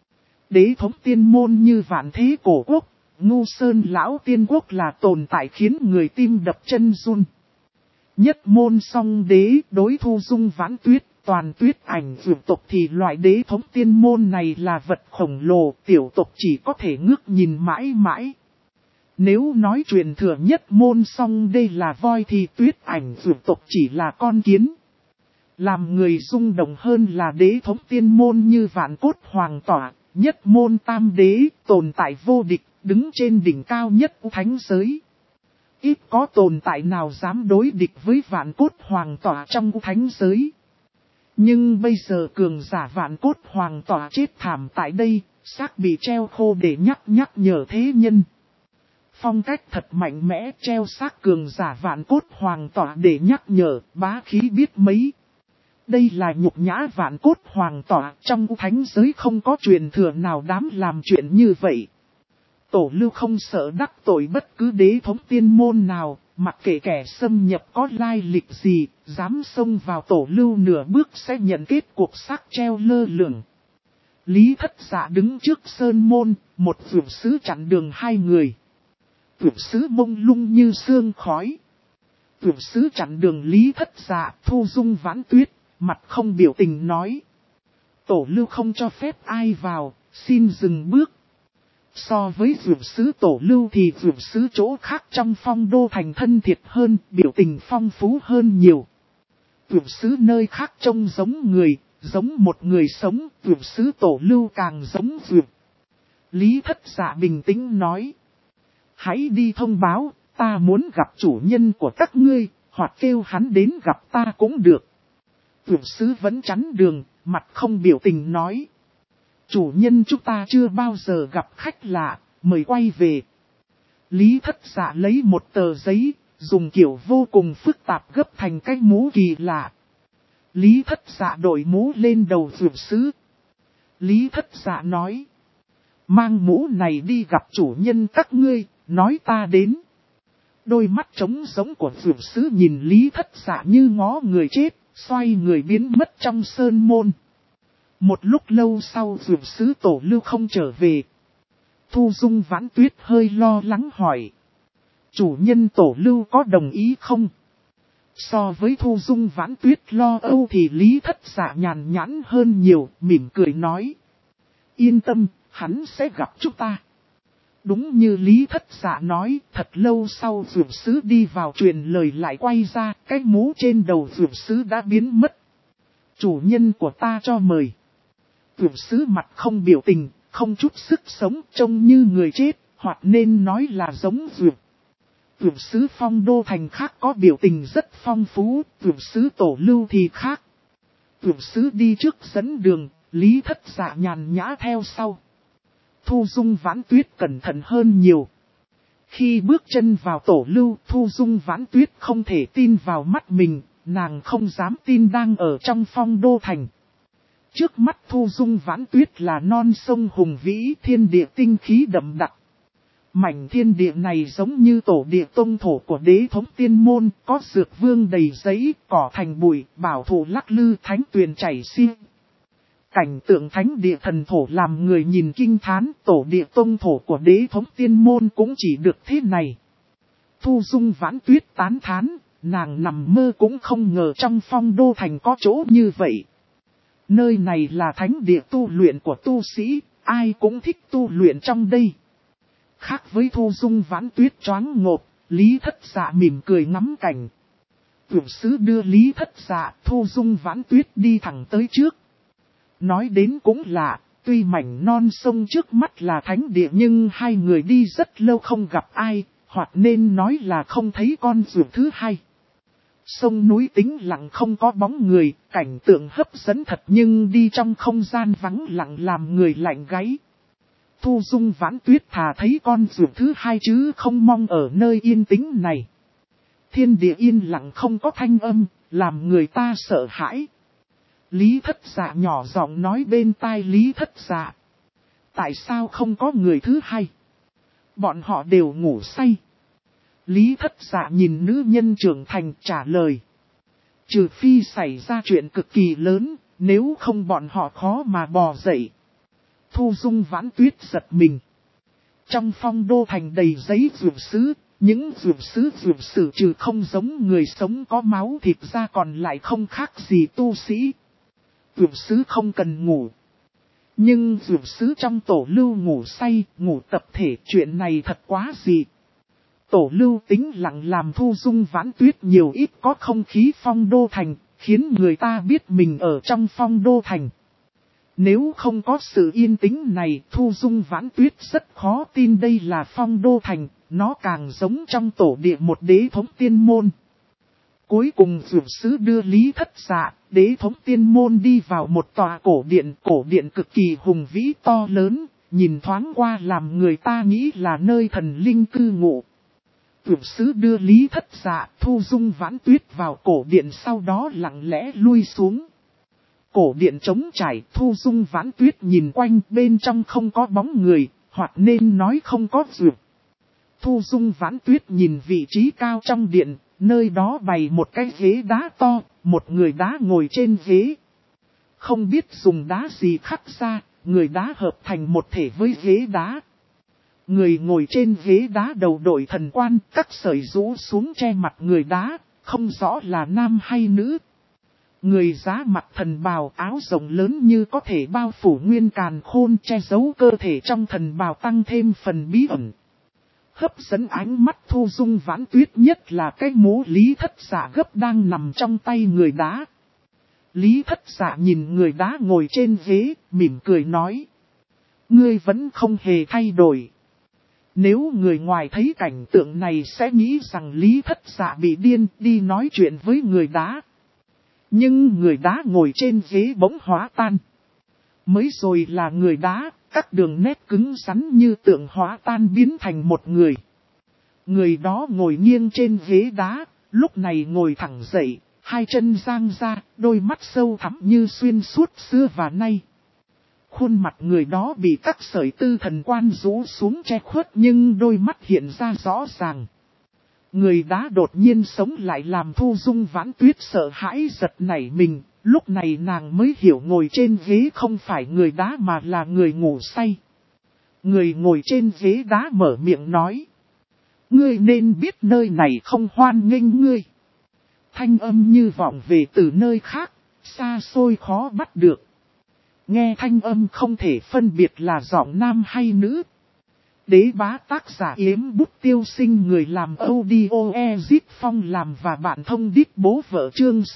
Đế thống tiên môn như Vạn Thế Cổ Quốc, Ngu Sơn Lão Tiên Quốc là tồn tại khiến người tim đập chân run. Nhất môn song đế đối Thu Dung Vãn Tuyết, toàn tuyết ảnh vượt tộc thì loại đế thống tiên môn này là vật khổng lồ, tiểu tộc chỉ có thể ngước nhìn mãi mãi. Nếu nói truyền thừa nhất môn song đây là voi thì tuyết ảnh vượt tộc chỉ là con kiến. Làm người rung động hơn là đế thống tiên môn như Vạn Cốt Hoàng Tỏa, nhất môn tam đế, tồn tại vô địch, đứng trên đỉnh cao nhất thánh giới. Ít có tồn tại nào dám đối địch với Vạn Cốt Hoàng Tỏa trong thánh giới. Nhưng bây giờ cường giả Vạn Cốt Hoàng Tỏa chết thảm tại đây, xác bị treo khô để nhắc nhở thế nhân. Phong cách thật mạnh mẽ, treo xác cường giả Vạn Cốt Hoàng Tỏa để nhắc nhở, bá khí biết mấy. Đây là nhục nhã Vạn Cốt Hoàng Tỏa, trong thánh giới không có truyền thừa nào dám làm chuyện như vậy. Tổ lưu không sợ đắc tội bất cứ đế thống tiên môn nào, mặc kệ kẻ xâm nhập có lai lịch gì, dám xông vào tổ lưu nửa bước sẽ nhận kết cuộc xác treo lơ lửng. Lý Thất Dạ đứng trước sơn môn, một vượt sứ chặn đường hai người. Vượt sứ mông lung như sương khói. Vượt sứ chặn đường Lý Thất Dạ, Thu Dung Vãn Tuyết, mặt không biểu tình nói. Tổ lưu không cho phép ai vào, xin dừng bước. So với vượt sứ tổ lưu thì vượt sứ chỗ khác trong Phong Đô Thành thân thiệt hơn, biểu tình phong phú hơn nhiều. Vượt sứ nơi khác trông giống người, giống một người sống, vượt sứ tổ lưu càng giống vượt. Lý Thất Dạ bình tĩnh nói. Hãy đi thông báo, ta muốn gặp chủ nhân của các ngươi, hoặc kêu hắn đến gặp ta cũng được. Vượt sứ vẫn chắn đường, mặt không biểu tình nói. Chủ nhân chúng ta chưa bao giờ gặp khách lạ, mời quay về. Lý Thất Dạ lấy một tờ giấy, dùng kiểu vô cùng phức tạp gấp thành cái mũ kỳ lạ. Lý Thất Dạ đội mũ lên đầu vượt sứ. Lý Thất Dạ nói. Mang mũ này đi gặp chủ nhân các ngươi, nói ta đến. Đôi mắt trống giống của vượt sứ nhìn Lý Thất Dạ như ngó người chết, xoay người biến mất trong sơn môn. Một lúc lâu sau vượt sứ tổ lưu không trở về. Thu Dung Vãn Tuyết hơi lo lắng hỏi. Chủ nhân tổ lưu có đồng ý không? So với Thu Dung Vãn Tuyết lo âu thì Lý Thất Dạ nhàn nhãn hơn nhiều, mỉm cười nói. Yên tâm, hắn sẽ gặp chúng ta. Đúng như Lý Thất Dạ nói, thật lâu sau vượt sứ đi vào truyền lời lại quay ra, cái mũ trên đầu vượt sứ đã biến mất. Chủ nhân của ta cho mời. Vượt sứ mặt không biểu tình, không chút sức sống, trông như người chết, hoặc nên nói là giống vượt. Vượt sứ Phong Đô Thành khác có biểu tình rất phong phú, vượt sứ tổ lưu thì khác. Vượt sứ đi trước dẫn đường, Lý Thất Dạ nhàn nhã theo sau. Thu Dung Vãn Tuyết cẩn thận hơn nhiều. Khi bước chân vào tổ lưu, Thu Dung Vãn Tuyết không thể tin vào mắt mình, nàng không dám tin đang ở trong Phong Đô Thành. Trước mắt Thu Dung Vãn Tuyết là non sông hùng vĩ, thiên địa tinh khí đậm đặc. Mảnh thiên địa này giống như tổ địa tông thổ của đế thống tiên môn, có dược vương đầy giấy, cỏ thành bụi, bảo thụ lắc lư, thánh tuyền chảy xiên. Cảnh tượng thánh địa thần thổ làm người nhìn kinh thán, tổ địa tông thổ của đế thống tiên môn cũng chỉ được thế này. Thu Dung Vãn Tuyết tán thán, nàng nằm mơ cũng không ngờ trong Phong Đô Thành có chỗ như vậy. Nơi này là thánh địa tu luyện của tu sĩ, ai cũng thích tu luyện trong đây. Khác với Thu Dung Vãn Tuyết choáng ngộp, Lý Thất Dạ mỉm cười ngắm cảnh. Vượng sứ đưa Lý Thất Dạ, Thu Dung Vãn Tuyết đi thẳng tới trước. Nói đến cũng lạ, tuy mảnh non sông trước mắt là thánh địa nhưng hai người đi rất lâu không gặp ai, hoặc nên nói là không thấy con ruột thứ hai. Sông núi tĩnh lặng không có bóng người, cảnh tượng hấp dẫn thật nhưng đi trong không gian vắng lặng làm người lạnh gáy. Thu Dung Vãn Tuyết thà thấy con ruột thứ hai chứ không mong ở nơi yên tĩnh này. Thiên địa yên lặng không có thanh âm, làm người ta sợ hãi. Lý Thất Dạ nhỏ giọng nói bên tai Lý Thất Dạ. Tại sao không có người thứ hai? Bọn họ đều ngủ say. Lý Thất Dạ nhìn nữ nhân trưởng thành trả lời. Trừ phi xảy ra chuyện cực kỳ lớn, nếu không bọn họ khó mà bò dậy. Thu Dung Vãn Tuyết giật mình. Trong Phong Đô Thành đầy giấy dược sứ, những dược sử trừ không giống người sống có máu thịt ra còn lại không khác gì tu sĩ. Dược sứ không cần ngủ. Nhưng dược sứ trong tổ lưu ngủ say, ngủ tập thể, chuyện này thật quá dị. Tổ lưu tĩnh lặng làm Thu Dung Vãn Tuyết nhiều ít có không khí Phong Đô Thành, khiến người ta biết mình ở trong Phong Đô Thành. Nếu không có sự yên tĩnh này, Thu Dung Vãn Tuyết rất khó tin đây là Phong Đô Thành, nó càng giống trong tổ địa một đế thống tiên môn. Cuối cùng dược sứ đưa Lý Thất Dạ, đế thống tiên môn đi vào một tòa cổ điện cực kỳ hùng vĩ to lớn, nhìn thoáng qua làm người ta nghĩ là nơi thần linh cư ngụ. Dược sứ đưa Lý Thất Dạ, Thu Dung Vãn Tuyết vào cổ điện sau đó lặng lẽ lui xuống. Cổ điện trống trải, Thu Dung Vãn Tuyết nhìn quanh bên trong không có bóng người, hoặc nên nói không có dược. Thu Dung Vãn Tuyết nhìn vị trí cao trong điện, nơi đó bày một cái ghế đá to, một người đá ngồi trên ghế. Không biết dùng đá gì khắc ra, người đá hợp thành một thể với ghế đá. Người ngồi trên ghế đá đầu đội thần quan, các sợi rũ xuống che mặt người đá, không rõ là nam hay nữ. Người giá mặt thần bào áo rộng lớn như có thể bao phủ nguyên càn khôn che giấu cơ thể trong thần bào tăng thêm phần bí ẩn. Hấp dẫn ánh mắt Thu Dung Vãn Tuyết nhất là cái mũ Lý Thất Dạ gấp đang nằm trong tay người đá. Lý Thất Dạ nhìn người đá ngồi trên ghế, mỉm cười nói. Ngươi vẫn không hề thay đổi. Nếu người ngoài thấy cảnh tượng này sẽ nghĩ rằng Lý Thất Dạ bị điên đi nói chuyện với người đá. Nhưng người đá ngồi trên ghế bỗng hóa tan. Mới rồi là người đá, các đường nét cứng rắn như tượng hóa tan biến thành một người. Người đó ngồi nghiêng trên ghế đá, lúc này ngồi thẳng dậy, hai chân giang ra, đôi mắt sâu thẳm như xuyên suốt xưa và nay. Khuôn mặt người đó bị các sợi tư thần quan rũ xuống che khuất nhưng đôi mắt hiện ra rõ ràng. Người đá đột nhiên sống lại làm Thu Dung Vãn Tuyết sợ hãi giật nảy mình, lúc này nàng mới hiểu ngồi trên ghế không phải người đá mà là người ngủ say. Người ngồi trên ghế đá mở miệng nói. Ngươi nên biết nơi này không hoan nghênh ngươi. Thanh âm như vọng về từ nơi khác, xa xôi khó bắt được. Nghe thanh âm không thể phân biệt là giọng nam hay nữ. Đế bá tác giả Yếm Bút Tiêu Sinh người làm audio Ezit Phong làm và bạn thông điệp bố vợ chương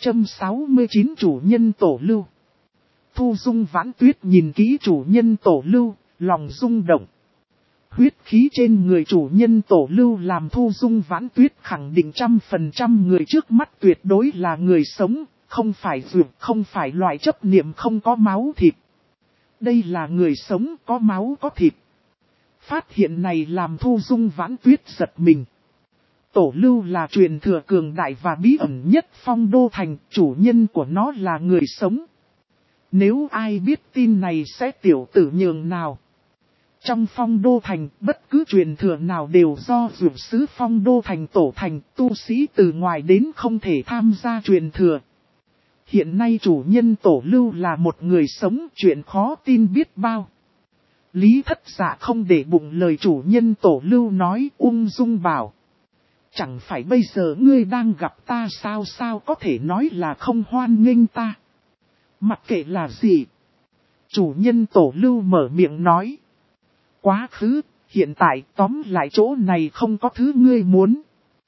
669 chủ nhân tổ lưu. Thu Dung Vãn Tuyết nhìn kỹ chủ nhân tổ lưu, lòng rung động. Huyết khí trên người chủ nhân tổ lưu làm Thu Dung Vãn Tuyết khẳng định 100% người trước mắt tuyệt đối là người sống, không phải dược, không phải loại chấp niệm không có máu thịt. Đây là người sống có máu có thịt. Phát hiện này làm Thu Dung Vãn Tuyết giật mình. Tổ Lưu là truyền thừa cường đại và bí ẩn nhất Phong Đô Thành, chủ nhân của nó là người sống. Nếu ai biết tin này sẽ tiểu tử nhường nào. Trong Phong Đô Thành, bất cứ truyền thừa nào đều do dược sứ Phong Đô Thành tổ thành, tu sĩ từ ngoài đến không thể tham gia truyền thừa. Hiện nay chủ nhân Tổ Lưu là một người sống, chuyện khó tin biết bao. Lý Thất Dạ không để bụng lời chủ nhân Tổ Lưu nói, ung dung bảo. Chẳng phải bây giờ ngươi đang gặp ta sao có thể nói là không hoan nghênh ta. Mặc kệ là gì. Chủ nhân Tổ Lưu mở miệng nói. Quá khứ, hiện tại tóm lại chỗ này không có thứ ngươi muốn.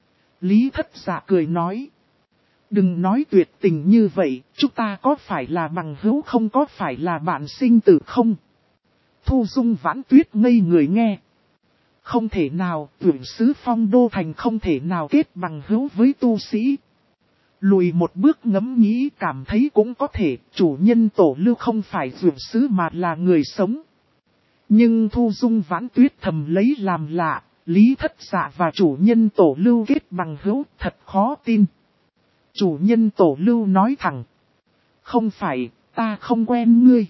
Lý Thất Dạ cười nói. Đừng nói tuyệt tình như vậy, chúng ta có phải là bằng hữu không, có phải là bạn sinh tử không? Thu Dung Vãn Tuyết ngây người nghe. Không thể nào, tuyển sứ Phong Đô Thành không thể nào kết bằng hữu với tu sĩ. Lùi một bước ngẫm nghĩ cảm thấy cũng có thể, chủ nhân Tổ Lưu không phải tuyển sứ mà là người sống. Nhưng Thu Dung Vãn Tuyết thầm lấy làm lạ, Lý Thất Dạ và chủ nhân Tổ Lưu kết bằng hữu thật khó tin. Chủ nhân Tổ Lưu nói thẳng. Không phải, ta không quen ngươi.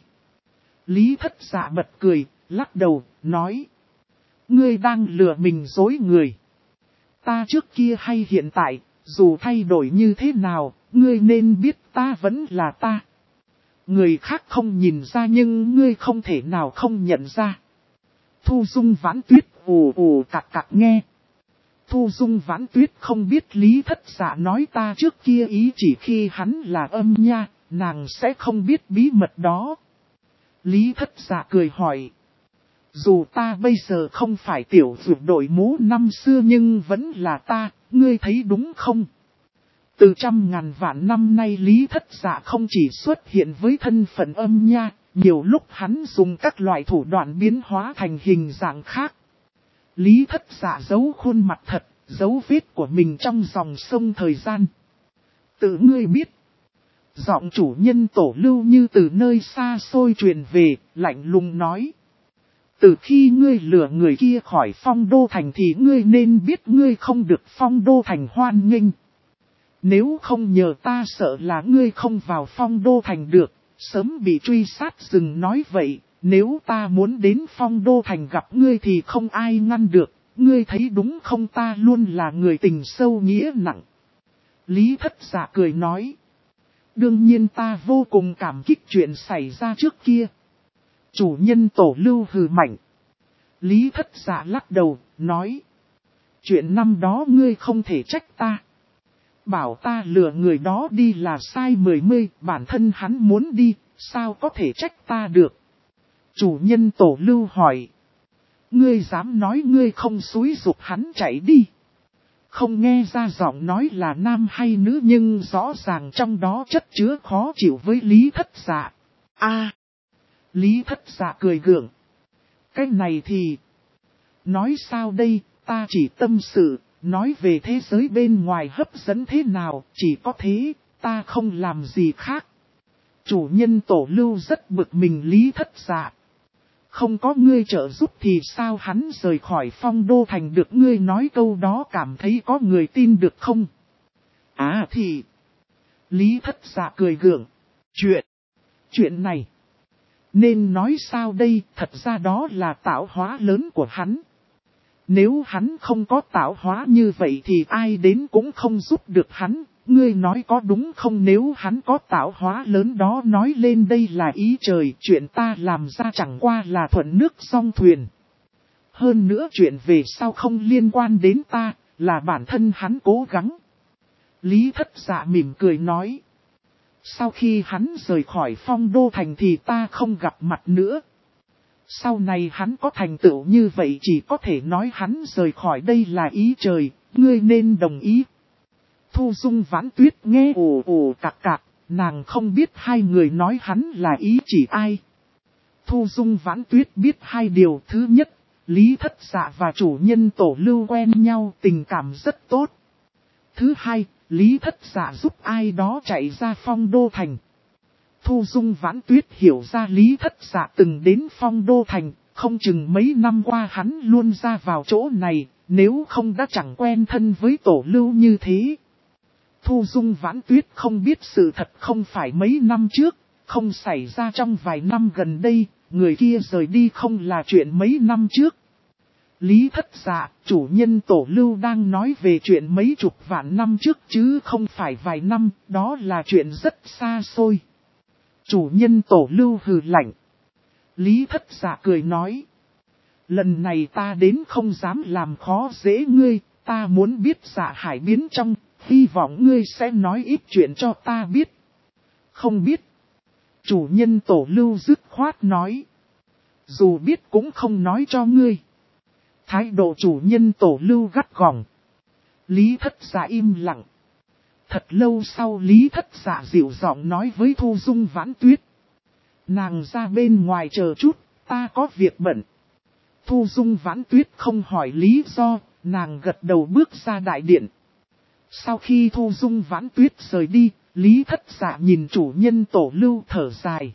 Lý Thất Dạ bật cười, lắc đầu, nói. Ngươi đang lừa mình dối người. Ta trước kia hay hiện tại, dù thay đổi như thế nào, ngươi nên biết ta vẫn là ta. Người khác không nhìn ra nhưng ngươi không thể nào không nhận ra. Thu Dung Vãn Tuyết ù ù cặc cặc nghe. Thu Dung Vãn Tuyết không biết Lý Thất Dạ nói ta trước kia ý chỉ khi hắn là âm nha, nàng sẽ không biết bí mật đó. Lý Thất Dạ cười hỏi. Dù ta bây giờ không phải tiểu dược đội mũ năm xưa nhưng vẫn là ta, ngươi thấy đúng không? Từ trăm ngàn vạn năm nay Lý Thất Dạ không chỉ xuất hiện với thân phận âm nha, nhiều lúc hắn dùng các loại thủ đoạn biến hóa thành hình dạng khác. Lý Thất Dạ giấu khuôn mặt thật, dấu vết của mình trong dòng sông thời gian. Tự ngươi biết. Giọng chủ nhân Tổ Lưu như từ nơi xa xôi truyền về, lạnh lùng nói. Từ khi ngươi lừa người kia khỏi Phong Đô Thành thì ngươi nên biết ngươi không được Phong Đô Thành hoan nghênh. Nếu không nhờ ta sợ là ngươi không vào Phong Đô Thành được, sớm bị truy sát rừng nói vậy, nếu ta muốn đến Phong Đô Thành gặp ngươi thì không ai ngăn được, ngươi thấy đúng không, ta luôn là người tình sâu nghĩa nặng. Lý Thất Dạ cười nói. Đương nhiên ta vô cùng cảm kích chuyện xảy ra trước kia. Chủ nhân Tổ Lưu hừ mạnh. Lý Thất Dạ lắc đầu, nói. Chuyện năm đó ngươi không thể trách ta. Bảo ta lừa người đó đi là sai 10, bản thân hắn muốn đi, sao có thể trách ta được. Chủ nhân Tổ Lưu hỏi. Ngươi dám nói ngươi không xúi giục hắn chạy đi. Không nghe ra giọng nói là nam hay nữ nhưng rõ ràng trong đó chất chứa khó chịu với Lý Thất Dạ. Lý Thất Dạ cười gượng. Cái này thì... Nói sao đây, ta chỉ tâm sự, nói về thế giới bên ngoài hấp dẫn thế nào, chỉ có thế, ta không làm gì khác. Chủ nhân Tổ Lưu rất bực mình Lý Thất Dạ. Không có ngươi trợ giúp thì sao hắn rời khỏi Phong Đô Thành được, ngươi nói câu đó cảm thấy có người tin được không? Thì... Lý Thất Dạ cười gượng. Chuyện này... Nên nói sao đây, thật ra đó là tạo hóa lớn của hắn. Nếu hắn không có tạo hóa như vậy thì ai đến cũng không giúp được hắn, ngươi nói có đúng không? Nếu hắn có tạo hóa lớn đó nói lên đây là ý trời, chuyện ta làm ra chẳng qua là thuận nước song thuyền. Hơn nữa chuyện về sau không liên quan đến ta, là bản thân hắn cố gắng. Lý Thất Dạ mỉm cười nói. Sau khi hắn rời khỏi Phong Đô Thành thì ta không gặp mặt nữa. Sau này hắn có thành tựu như vậy chỉ có thể nói hắn rời khỏi đây là ý trời, ngươi nên đồng ý. Thu Dung Vãn Tuyết nghe ồ ồ cạc cạc, nàng không biết hai người nói hắn là ý chỉ ai. Thu Dung Vãn Tuyết biết hai điều, thứ nhất, Lý Thất Dạ và chủ nhân Tổ Lưu quen nhau tình cảm rất tốt. Thứ hai, Lý Thất Dạ giúp ai đó chạy ra Phong Đô Thành. Thu Dung Vãn Tuyết hiểu ra Lý Thất Dạ từng đến Phong Đô Thành, không chừng mấy năm qua hắn luôn ra vào chỗ này, nếu không đã chẳng quen thân với Tổ Lưu như thế. Thu Dung Vãn Tuyết không biết sự thật không phải mấy năm trước, không xảy ra trong vài năm gần đây, người kia rời đi không là chuyện mấy năm trước. Lý Thất Dạ, chủ nhân Tổ Lưu đang nói về chuyện mấy chục vạn năm trước chứ không phải vài năm, đó là chuyện rất xa xôi. Chủ nhân Tổ Lưu hừ lạnh. Lý Thất Dạ cười nói. Lần này ta đến không dám làm khó dễ ngươi, ta muốn biết Dạ Hải biến trong, hy vọng ngươi sẽ nói ít chuyện cho ta biết. Không biết. Chủ nhân Tổ Lưu dứt khoát nói. Dù biết cũng không nói cho ngươi. Thái độ chủ nhân Tổ Lưu gắt gỏng. Lý Thất Dạ im lặng. Thật lâu sau Lý Thất Dạ dịu giọng nói với Thu Dung Vãn Tuyết. Nàng ra bên ngoài chờ chút, ta có việc bận. Thu Dung Vãn Tuyết không hỏi lý do, nàng gật đầu bước ra đại điện. Sau khi Thu Dung Vãn Tuyết rời đi, Lý Thất Dạ nhìn chủ nhân Tổ Lưu thở dài.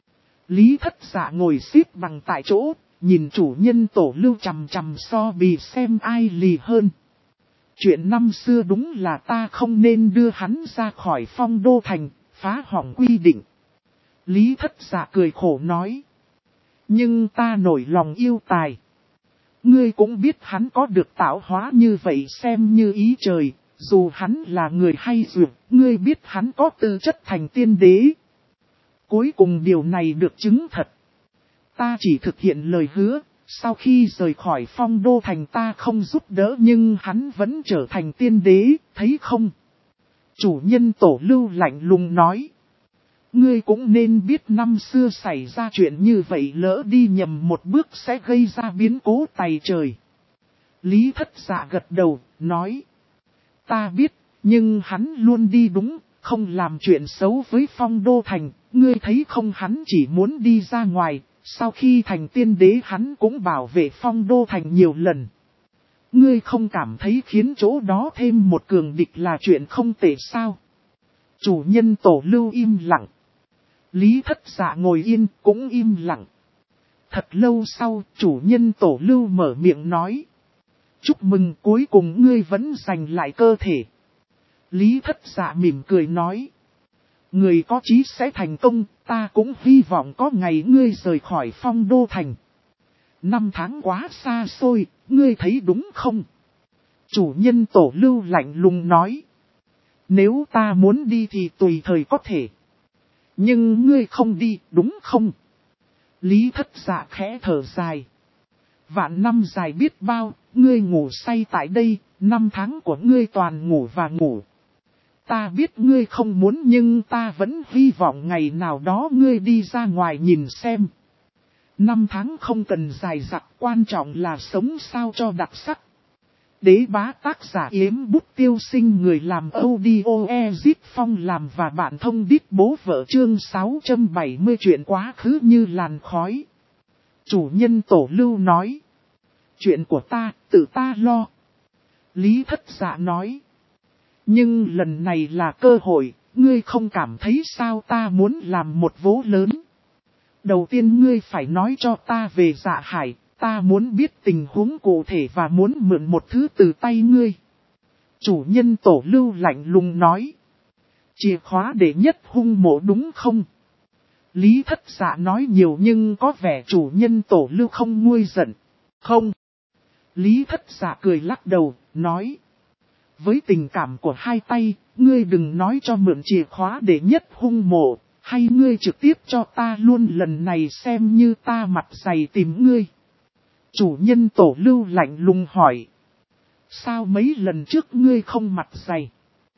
Lý Thất Dạ ngồi xếp bằng tại chỗ, nhìn chủ nhân Tổ Lưu chằm chằm so bì xem ai lì hơn. Chuyện năm xưa đúng là ta không nên đưa hắn ra khỏi Phong Đô Thành, phá hỏng quy định. Lý Thất Dạ cười khổ nói. Nhưng ta nổi lòng yêu tài. Ngươi cũng biết hắn có được tạo hóa như vậy xem như ý trời, dù hắn là người hay duyệt, ngươi biết hắn có tư chất thành tiên đế. Cuối cùng điều này được chứng thật. Ta chỉ thực hiện lời hứa, sau khi rời khỏi Phong Đô Thành ta không giúp đỡ nhưng hắn vẫn trở thành tiên đế, thấy không? Chủ nhân Tổ Lưu lạnh lùng nói. Ngươi cũng nên biết năm xưa xảy ra chuyện như vậy lỡ đi nhầm một bước sẽ gây ra biến cố tày trời. Lý Thất Dạ gật đầu, nói. Ta biết, nhưng hắn luôn đi đúng, không làm chuyện xấu với Phong Đô Thành, ngươi thấy không hắn chỉ muốn đi ra ngoài, sau khi thành tiên đế hắn cũng bảo vệ Phong Đô Thành nhiều lần. Ngươi không cảm thấy khiến chỗ đó thêm một cường địch là chuyện không tệ sao? Chủ nhân Tổ Lưu im lặng. Lý Thất Dạ ngồi yên cũng im lặng. Thật lâu sau chủ nhân Tổ Lưu mở miệng nói. Chúc mừng cuối cùng ngươi vẫn giành lại cơ thể. Lý Thất Dạ mỉm cười nói. Người có chí sẽ thành công, ta cũng hy vọng có ngày ngươi rời khỏi Phong Đô Thành. Năm tháng quá xa xôi, ngươi thấy đúng không? Chủ nhân Tổ Lưu lạnh lùng nói. Nếu ta muốn đi thì tùy thời có thể. Nhưng ngươi không đi, đúng không? Lý Thất Dạ khẽ thở dài. Vạn năm dài biết bao, ngươi ngủ say tại đây, năm tháng của ngươi toàn ngủ và ngủ. Ta biết ngươi không muốn nhưng ta vẫn hy vọng ngày nào đó ngươi đi ra ngoài nhìn xem. Năm tháng không cần dài dặc, quan trọng là sống sao cho đặc sắc. Đế bá tác giả Yếm Bút Tiêu Sinh, người làm audio Ezit Phong làm và bạn thông đít bố vợ, chương 670 chuyện quá khứ như làn khói. Chủ nhân Tổ Lưu nói. Chuyện của ta, tự ta lo. Lý Thất Dạ nói. Nhưng lần này là cơ hội, ngươi không cảm thấy sao? Ta muốn làm một vố lớn. Đầu tiên ngươi phải nói cho ta về Dạ Hải. Ta muốn biết tình huống cụ thể và muốn mượn một thứ từ tay ngươi. Chủ nhân Tổ Lưu lạnh lùng nói. Chìa khóa đệ nhất hung mộ đúng không? Lý Thất Dạ nói nhiều nhưng có vẻ chủ nhân Tổ Lưu không nguôi giận. Không. Lý Thất Dạ cười lắc đầu, nói. Với tình cảm của hai tay, ngươi đừng nói cho mượn chìa khóa đệ nhất hung mộ, hay ngươi trực tiếp cho ta luôn, lần này xem như ta mặt dày tìm ngươi. Chủ nhân Tổ Lưu lạnh lùng hỏi. Sao mấy lần trước ngươi không mặt dày?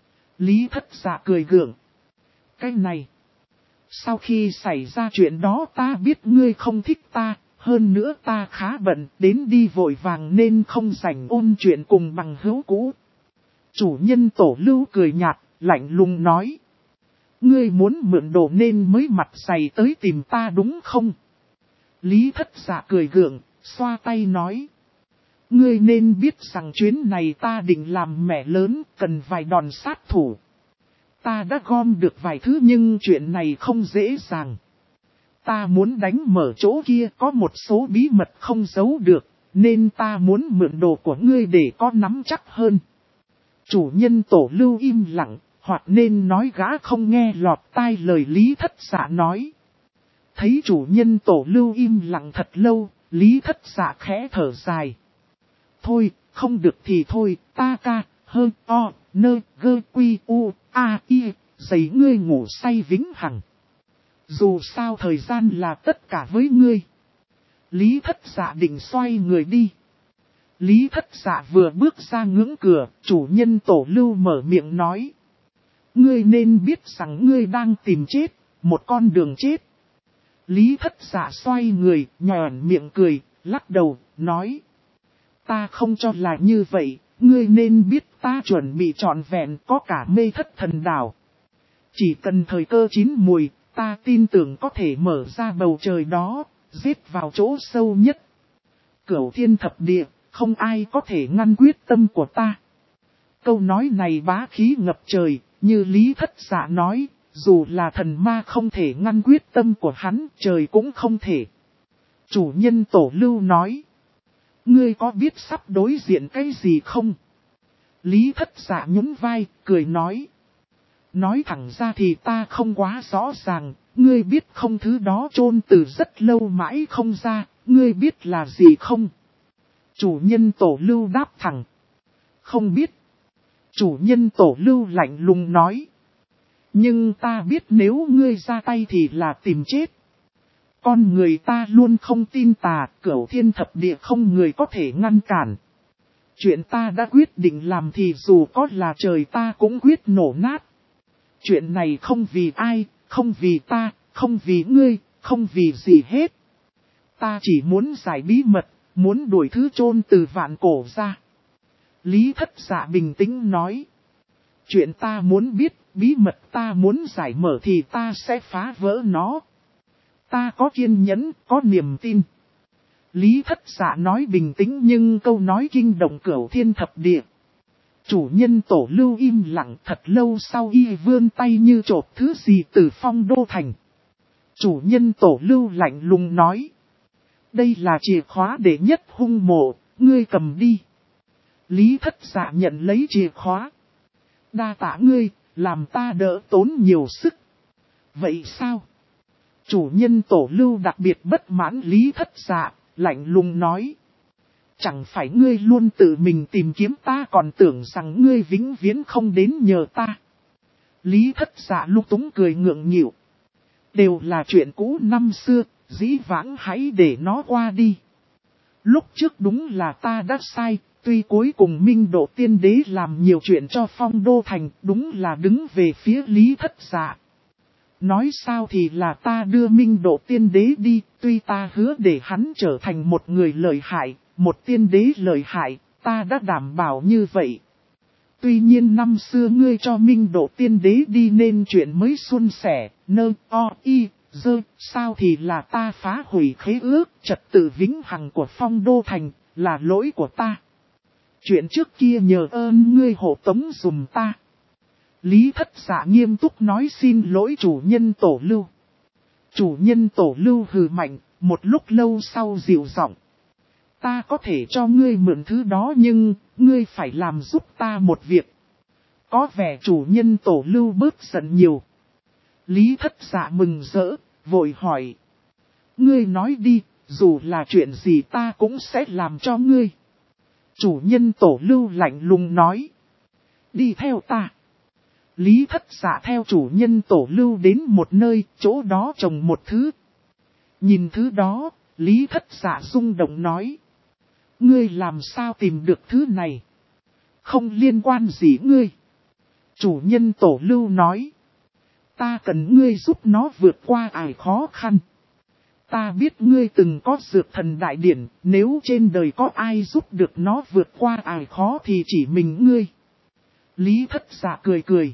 Lý Thất Dạ cười gượng. Cái này. Sau khi xảy ra chuyện đó ta biết ngươi không thích ta, hơn nữa ta khá bận, đến đi vội vàng nên không rảnh ôn chuyện cùng bằng hữu cũ. Chủ nhân Tổ Lưu cười nhạt, lạnh lùng nói. Ngươi muốn mượn đồ nên mới mặt dày tới tìm ta đúng không? Lý Thất Dạ cười gượng, xoa tay nói. Ngươi nên biết rằng chuyến này ta định làm mẹ lớn, cần vài đòn sát thủ. Ta đã gom được vài thứ nhưng chuyện này không dễ dàng. Ta muốn đánh mở chỗ kia có một số bí mật không giấu được, nên ta muốn mượn đồ của ngươi để có nắm chắc hơn. Chủ nhân Tổ Lưu im lặng, hoặc nên nói gã không nghe lọt tai lời Lý Thất Dạ nói. Thấy chủ nhân Tổ Lưu im lặng thật lâu, Lý Thất Dạ khẽ thở dài. Thôi, không được thì thôi, ta ca, hơ, o, nơ, gơ, quy, u, a, y, giấy ngươi ngủ say vĩnh hằng. Dù sao thời gian là tất cả với ngươi. Lý Thất Dạ định xoay người đi. Lý Thất Dạ vừa bước ra ngưỡng cửa, chủ nhân Tổ Lưu mở miệng nói. Ngươi nên biết rằng ngươi đang tìm chết, một con đường chết. Lý Thất Dạ xoay người, nhòn miệng cười, lắc đầu, nói. Ta không cho là như vậy, ngươi nên biết ta chuẩn bị trọn vẹn có cả Mê Thất Thần Đảo. Chỉ cần thời cơ chín mùi, ta tin tưởng có thể mở ra bầu trời đó, giết vào chỗ sâu nhất. Cửu thiên thập địa, không ai có thể ngăn quyết tâm của ta. Câu nói này bá khí ngập trời, như Lý Thất Dạ nói, dù là thần ma không thể ngăn quyết tâm của hắn, trời cũng không thể. Chủ nhân Tổ Lưu nói. Ngươi có biết sắp đối diện cái gì không? Lý Thất Dạ nhún vai, cười nói. Nói thẳng ra thì ta không quá rõ ràng, ngươi biết không, thứ đó chôn từ rất lâu mãi không ra, ngươi biết là gì không? Chủ nhân Tổ Lưu đáp thẳng. Không biết. Chủ nhân Tổ Lưu lạnh lùng nói. Nhưng ta biết nếu ngươi ra tay thì là tìm chết. Con người ta luôn không tin tà, cửu thiên thập địa không người có thể ngăn cản. Chuyện ta đã quyết định làm thì dù có là trời ta cũng quyết nổ nát. Chuyện này không vì ai, không vì ta, không vì ngươi, không vì gì hết. Ta chỉ muốn giải bí mật, muốn đuổi thứ chôn từ vạn cổ ra. Lý Thất Dạ bình tĩnh nói. Chuyện ta muốn biết, bí mật ta muốn giải mở thì ta sẽ phá vỡ nó. Ta có kiên nhẫn, có niềm tin. Lý Thất Dạ nói bình tĩnh nhưng câu nói kinh động cửu thiên thập địa. Chủ nhân Tổ Lưu im lặng thật lâu sau y vươn tay như chộp thứ gì từ Phong Đô Thành. Chủ nhân Tổ Lưu lạnh lùng nói. Đây là chìa khóa để nhất hung mộ, ngươi cầm đi. Lý Thất Dạ nhận lấy chìa khóa. Đa tạ ngươi, làm ta đỡ tốn nhiều sức. Vậy sao? Chủ nhân Tổ Lưu đặc biệt bất mãn Lý Thất Dạ, lạnh lùng nói. Chẳng phải ngươi luôn tự mình tìm kiếm ta còn tưởng rằng ngươi vĩnh viễn không đến nhờ ta. Lý Thất Dạ lúc túng cười ngượng nghịu. Đều là chuyện cũ năm xưa, dĩ vãng hãy để nó qua đi. Lúc trước đúng là ta đã sai, tuy cuối cùng Minh Độ Tiên Đế làm nhiều chuyện cho Phong Đô Thành, đúng là đứng về phía Lý Thất Dạ. Nói sao thì là ta đưa Minh Độ Tiên Đế đi, tuy ta hứa để hắn trở thành một người lợi hại, một tiên đế lợi hại, ta đã đảm bảo như vậy. Tuy nhiên năm xưa ngươi cho Minh Độ Tiên Đế đi nên chuyện mới suôn sẻ, nơ, o, y, dơ, sao thì là ta phá hủy khế ước, trật tự vĩnh hằng của Phong Đô Thành, là lỗi của ta. Chuyện trước kia nhờ ơn ngươi hộ tống dùm ta. Lý Thất Dạ nghiêm túc nói xin lỗi chủ nhân Tổ Lưu. Chủ nhân Tổ Lưu hừ mạnh, một lúc lâu sau dịu giọng. Ta có thể cho ngươi mượn thứ đó nhưng, ngươi phải làm giúp ta một việc. Có vẻ chủ nhân Tổ Lưu bớt giận nhiều. Lý Thất Dạ mừng rỡ, vội hỏi. Ngươi nói đi, dù là chuyện gì ta cũng sẽ làm cho ngươi. Chủ nhân Tổ Lưu lạnh lùng nói. Đi theo ta. Lý Thất Dạ theo chủ nhân Tổ Lưu đến một nơi, chỗ đó trồng một thứ. Nhìn thứ đó, Lý Thất Dạ rung động nói. Ngươi làm sao tìm được thứ này? Không liên quan gì ngươi. Chủ nhân Tổ Lưu nói. Ta cần ngươi giúp nó vượt qua ải khó khăn. Ta biết ngươi từng có dược thần đại điển, nếu trên đời có ai giúp được nó vượt qua ải khó thì chỉ mình ngươi. Lý Thất Dạ cười cười.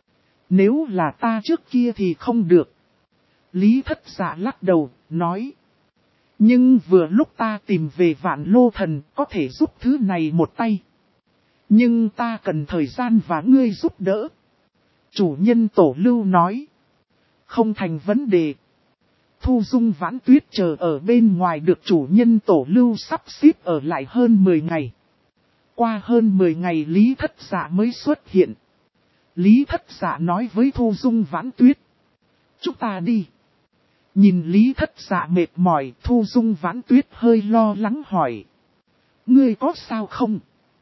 Nếu là ta trước kia thì không được. Lý Thất Dạ lắc đầu, nói. Nhưng vừa lúc ta tìm về Vạn Lô Thần có thể giúp thứ này một tay. Nhưng ta cần thời gian và ngươi giúp đỡ. Chủ nhân Tổ Lưu nói. Không thành vấn đề. Thu Dung Vãn Tuyết chờ ở bên ngoài được chủ nhân Tổ Lưu sắp xếp ở lại hơn 10 ngày. Qua hơn 10 ngày Lý Thất Dạ mới xuất hiện. Lý Thất Dạ nói với Thu Dung Vãn Tuyết. Chúng ta đi. Nhìn Lý Thất Dạ mệt mỏi, Thu Dung Vãn Tuyết hơi lo lắng hỏi. Ngươi có sao không?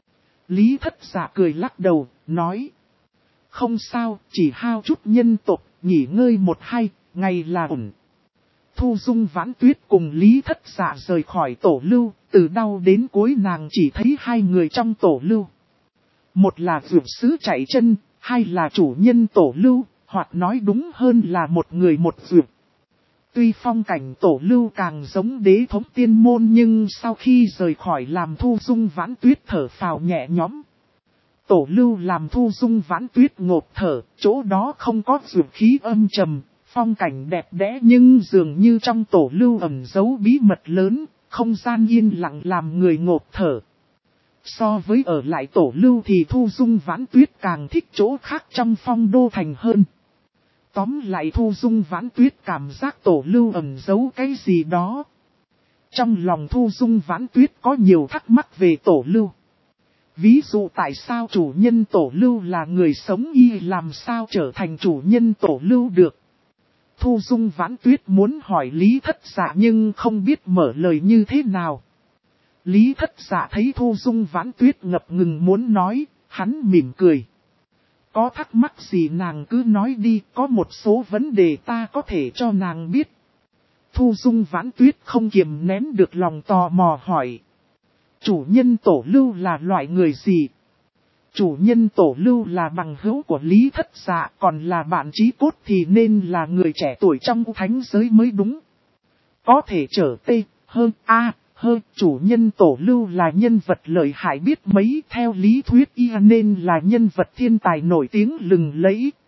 Lý Thất Dạ cười lắc đầu, nói. Không sao, chỉ hao chút nhân tộc, nghỉ ngơi 1-2 ngày là ổn. Thu Dung Vãn Tuyết cùng Lý Thất Dạ rời khỏi Tổ Lưu, từ đầu đến cuối nàng chỉ thấy hai người trong Tổ Lưu. Một là dược sứ chạy chân, hai là chủ nhân Tổ Lưu, hoặc nói đúng hơn là một người một dược. Tuy phong cảnh Tổ Lưu càng giống đế thống tiên môn nhưng sau khi rời khỏi làm Thu Dung Vãn Tuyết thở phào nhẹ nhõm. Tổ Lưu làm Thu Dung Vãn Tuyết ngộp thở, chỗ đó không có dược khí âm trầm, phong cảnh đẹp đẽ nhưng dường như trong Tổ Lưu ẩn giấu bí mật lớn, không gian yên lặng làm người ngộp thở. So với ở lại Tổ Lưu thì Thu Dung Vãn Tuyết càng thích chỗ khác trong Phong Đô Thành hơn. Tóm lại Thu Dung Vãn Tuyết cảm giác Tổ Lưu ẩn giấu cái gì đó. Trong lòng Thu Dung Vãn Tuyết có nhiều thắc mắc về Tổ Lưu. Ví dụ tại sao chủ nhân Tổ Lưu là người sống y làm sao trở thành chủ nhân Tổ Lưu được. Thu Dung Vãn Tuyết muốn hỏi Lý Thất Dạ nhưng không biết mở lời như thế nào. Lý Thất Dạ thấy Thu Dung Vãn Tuyết ngập ngừng muốn nói, hắn mỉm cười. Có thắc mắc gì nàng cứ nói đi, có một số vấn đề ta có thể cho nàng biết. Thu Dung Vãn Tuyết không kiềm nén được lòng tò mò hỏi. Chủ nhân Tổ Lưu là loại người gì? Chủ nhân Tổ Lưu là bằng hữu của Lý Thất Dạ, còn là bạn chí cốt thì nên là người trẻ tuổi trong thánh giới mới đúng. Có thể trở chủ nhân Tổ Lưu là nhân vật lợi hại biết mấy, theo lý thuyết y nên là nhân vật thiên tài nổi tiếng lừng lẫy.